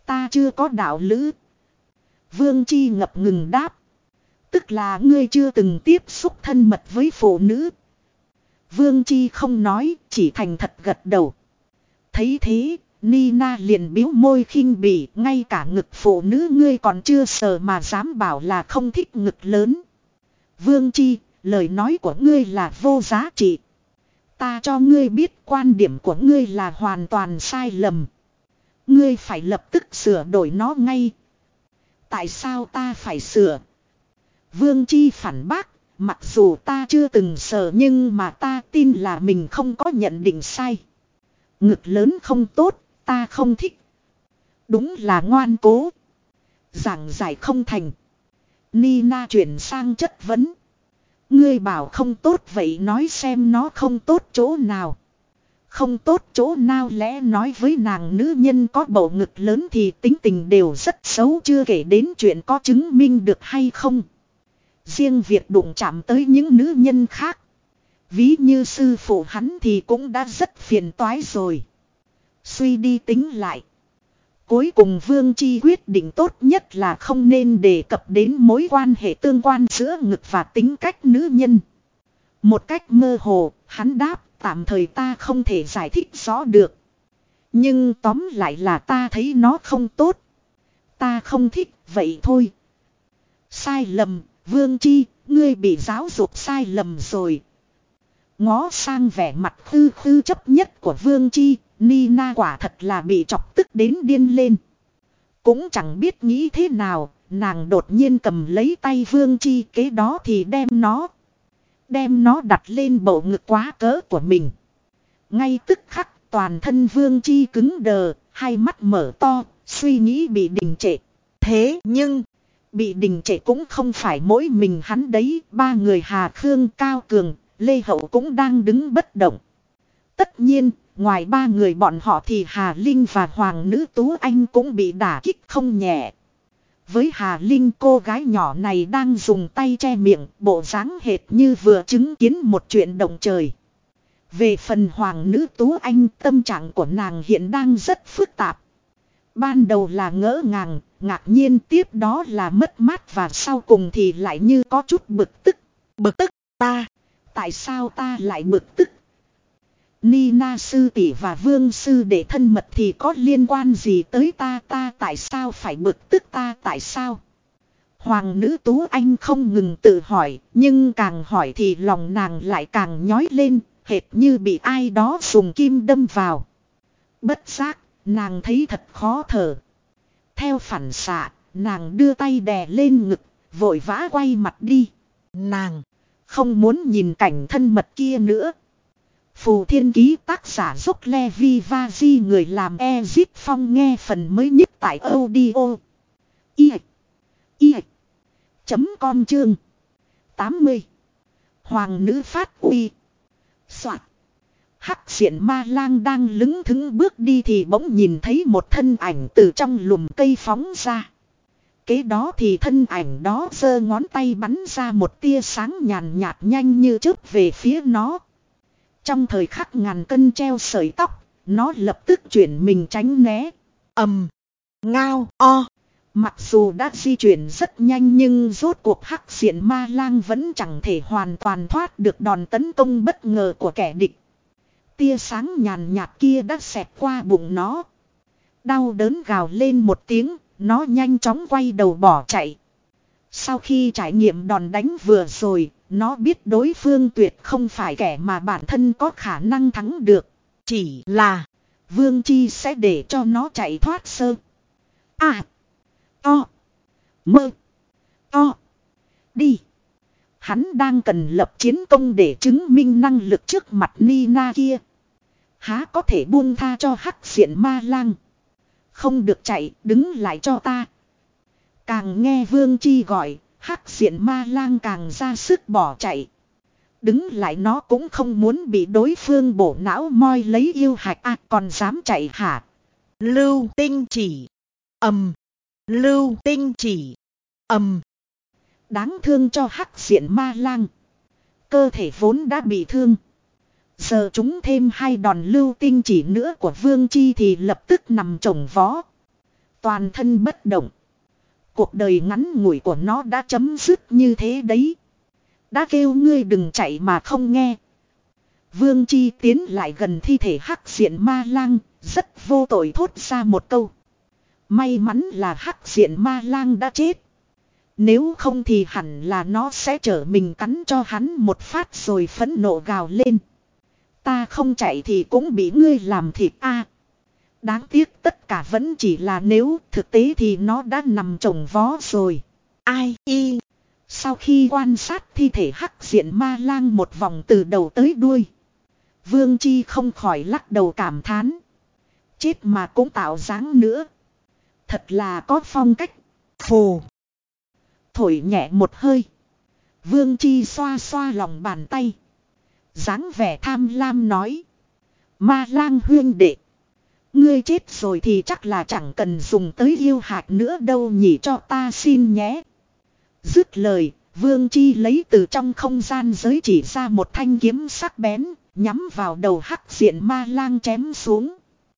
Ta chưa có đạo lữ. Vương Chi ngập ngừng đáp. Tức là ngươi chưa từng tiếp xúc thân mật với phụ nữ. Vương Chi không nói, chỉ thành thật gật đầu. Thấy thế, Nina liền biếu môi khinh bỉ, ngay cả ngực phụ nữ ngươi còn chưa sờ mà dám bảo là không thích ngực lớn. Vương Chi, lời nói của ngươi là vô giá trị. Ta cho ngươi biết quan điểm của ngươi là hoàn toàn sai lầm. Ngươi phải lập tức sửa đổi nó ngay. Tại sao ta phải sửa? Vương Chi phản bác, mặc dù ta chưa từng sờ nhưng mà ta tin là mình không có nhận định sai. Ngực lớn không tốt, ta không thích. Đúng là ngoan cố. Giảng giải không thành. Nina chuyển sang chất vấn. Ngươi bảo không tốt vậy nói xem nó không tốt chỗ nào. Không tốt chỗ nào lẽ nói với nàng nữ nhân có bầu ngực lớn thì tính tình đều rất xấu chưa kể đến chuyện có chứng minh được hay không. Riêng việc đụng chạm tới những nữ nhân khác. Ví như sư phụ hắn thì cũng đã rất phiền toái rồi. Suy đi tính lại. Cuối cùng Vương Chi quyết định tốt nhất là không nên đề cập đến mối quan hệ tương quan giữa ngực và tính cách nữ nhân. Một cách mơ hồ, hắn đáp, tạm thời ta không thể giải thích rõ được. Nhưng tóm lại là ta thấy nó không tốt. Ta không thích, vậy thôi. Sai lầm, Vương Chi, ngươi bị giáo dục sai lầm rồi. Ngó sang vẻ mặt khư khư chấp nhất của Vương Chi, Nina quả thật là bị chọc tức đến điên lên. Cũng chẳng biết nghĩ thế nào, nàng đột nhiên cầm lấy tay Vương Chi kế đó thì đem nó. Đem nó đặt lên bộ ngực quá cỡ của mình. Ngay tức khắc toàn thân Vương Chi cứng đờ, hai mắt mở to, suy nghĩ bị đình trệ. Thế nhưng, bị đình trệ cũng không phải mỗi mình hắn đấy, ba người Hà Khương, Cao Cường, Lê Hậu cũng đang đứng bất động. Tất nhiên, ngoài ba người bọn họ thì Hà Linh và Hoàng nữ Tú Anh cũng bị đả kích không nhẹ. Với Hà Linh cô gái nhỏ này đang dùng tay che miệng, bộ dáng hệt như vừa chứng kiến một chuyện động trời. Về phần Hoàng nữ Tú Anh, tâm trạng của nàng hiện đang rất phức tạp. Ban đầu là ngỡ ngàng, ngạc nhiên, tiếp đó là mất mát và sau cùng thì lại như có chút bực tức. Bực tức ta? Tại sao ta lại bực tức? Nina sư tỷ và Vương sư đệ thân mật thì có liên quan gì tới ta, ta tại sao phải bực tức, ta tại sao? Hoàng nữ Tú Anh không ngừng tự hỏi, nhưng càng hỏi thì lòng nàng lại càng nhói lên, hệt như bị ai đó dùng kim đâm vào. Bất giác, nàng thấy thật khó thở. Theo phản xạ, nàng đưa tay đè lên ngực, vội vã quay mặt đi. Nàng không muốn nhìn cảnh thân mật kia nữa. Phù Thiên Ký tác giả Dốc Levi Vaji, người làm Ezip Phong, nghe phần mới nhất tại audio i i chấm com chương tám mươi. Hoàng nữ phát uy. Soạt. Hắc Xiển Ma Lang đang lững thững bước đi thì bỗng nhìn thấy một thân ảnh từ trong lùm cây phóng ra. Kế đó thì thân ảnh đó giơ ngón tay bắn ra một tia sáng nhàn nhạt nhanh như chớp về phía nó. Trong thời khắc ngàn cân treo sợi tóc, nó lập tức chuyển mình tránh né. Ầm, ngao, o. Mặc dù đã di chuyển rất nhanh nhưng rốt cuộc Hắc Xiển Ma Lang vẫn chẳng thể hoàn toàn thoát được đòn tấn công bất ngờ của kẻ địch. Tia sáng nhàn nhạt kia đã xẹt qua bụng nó. Đau đớn gào lên một tiếng, nó nhanh chóng quay đầu bỏ chạy. Sau khi trải nghiệm đòn đánh vừa rồi, nó biết đối phương tuyệt không phải kẻ mà bản thân có khả năng thắng được. Chỉ là Vương Chi sẽ để cho nó chạy thoát sơ. À. To. Mơ. To. Đi. Hắn đang cần lập chiến công để chứng minh năng lực trước mặt Nina kia. Há có thể buông tha cho Hắc Xiển Ma Lang. Không được chạy, đứng lại cho ta. Càng nghe Vương Chi gọi, Hắc Xiển Ma Lang càng ra sức bỏ chạy. Đứng lại, nó cũng không muốn bị đối phương bổ não moi lấy yêu hạch, à, còn dám chạy hả? Lưu tinh chỉ. Ầm. Lưu tinh chỉ. Ầm. Đáng thương cho Hắc Xiển Ma Lang. Cơ thể vốn đã bị thương. Giờ chúng thêm hai đòn lưu tinh chỉ nữa của Vương Chi thì lập tức nằm chồng vó. Toàn thân bất động. Cuộc đời ngắn ngủi của nó đã chấm dứt như thế đấy. Đã kêu ngươi đừng chạy mà không nghe. Vương Chi tiến lại gần thi thể hắc diện ma lang, rất vô tội thốt ra một câu. May mắn là hắc diện ma lang đã chết. Nếu không thì hẳn là nó sẽ trở mình cắn cho hắn một phát rồi phẫn nộ gào lên. Ta không chạy thì cũng bị ngươi làm thịt a. Đáng tiếc tất cả vẫn chỉ là nếu, thực tế thì nó đã nằm chồng vó rồi. Ai y. Sau khi quan sát thi thể hắc diện ma lang một vòng từ đầu tới đuôi, Vương Chi không khỏi lắc đầu cảm thán. Chết mà cũng tạo dáng nữa. Thật là có phong cách. Phù. Thổi nhẹ một hơi. Vương Chi xoa xoa lòng bàn tay. Dáng vẻ tham lam nói. Ma lang huyên đệ. Ngươi chết rồi thì chắc là chẳng cần dùng tới yêu hạt nữa đâu nhỉ, cho ta xin nhé. Dứt lời, Vương Chi lấy từ trong không gian giới chỉ ra một thanh kiếm sắc bén, nhắm vào đầu hắc diện ma lang chém xuống.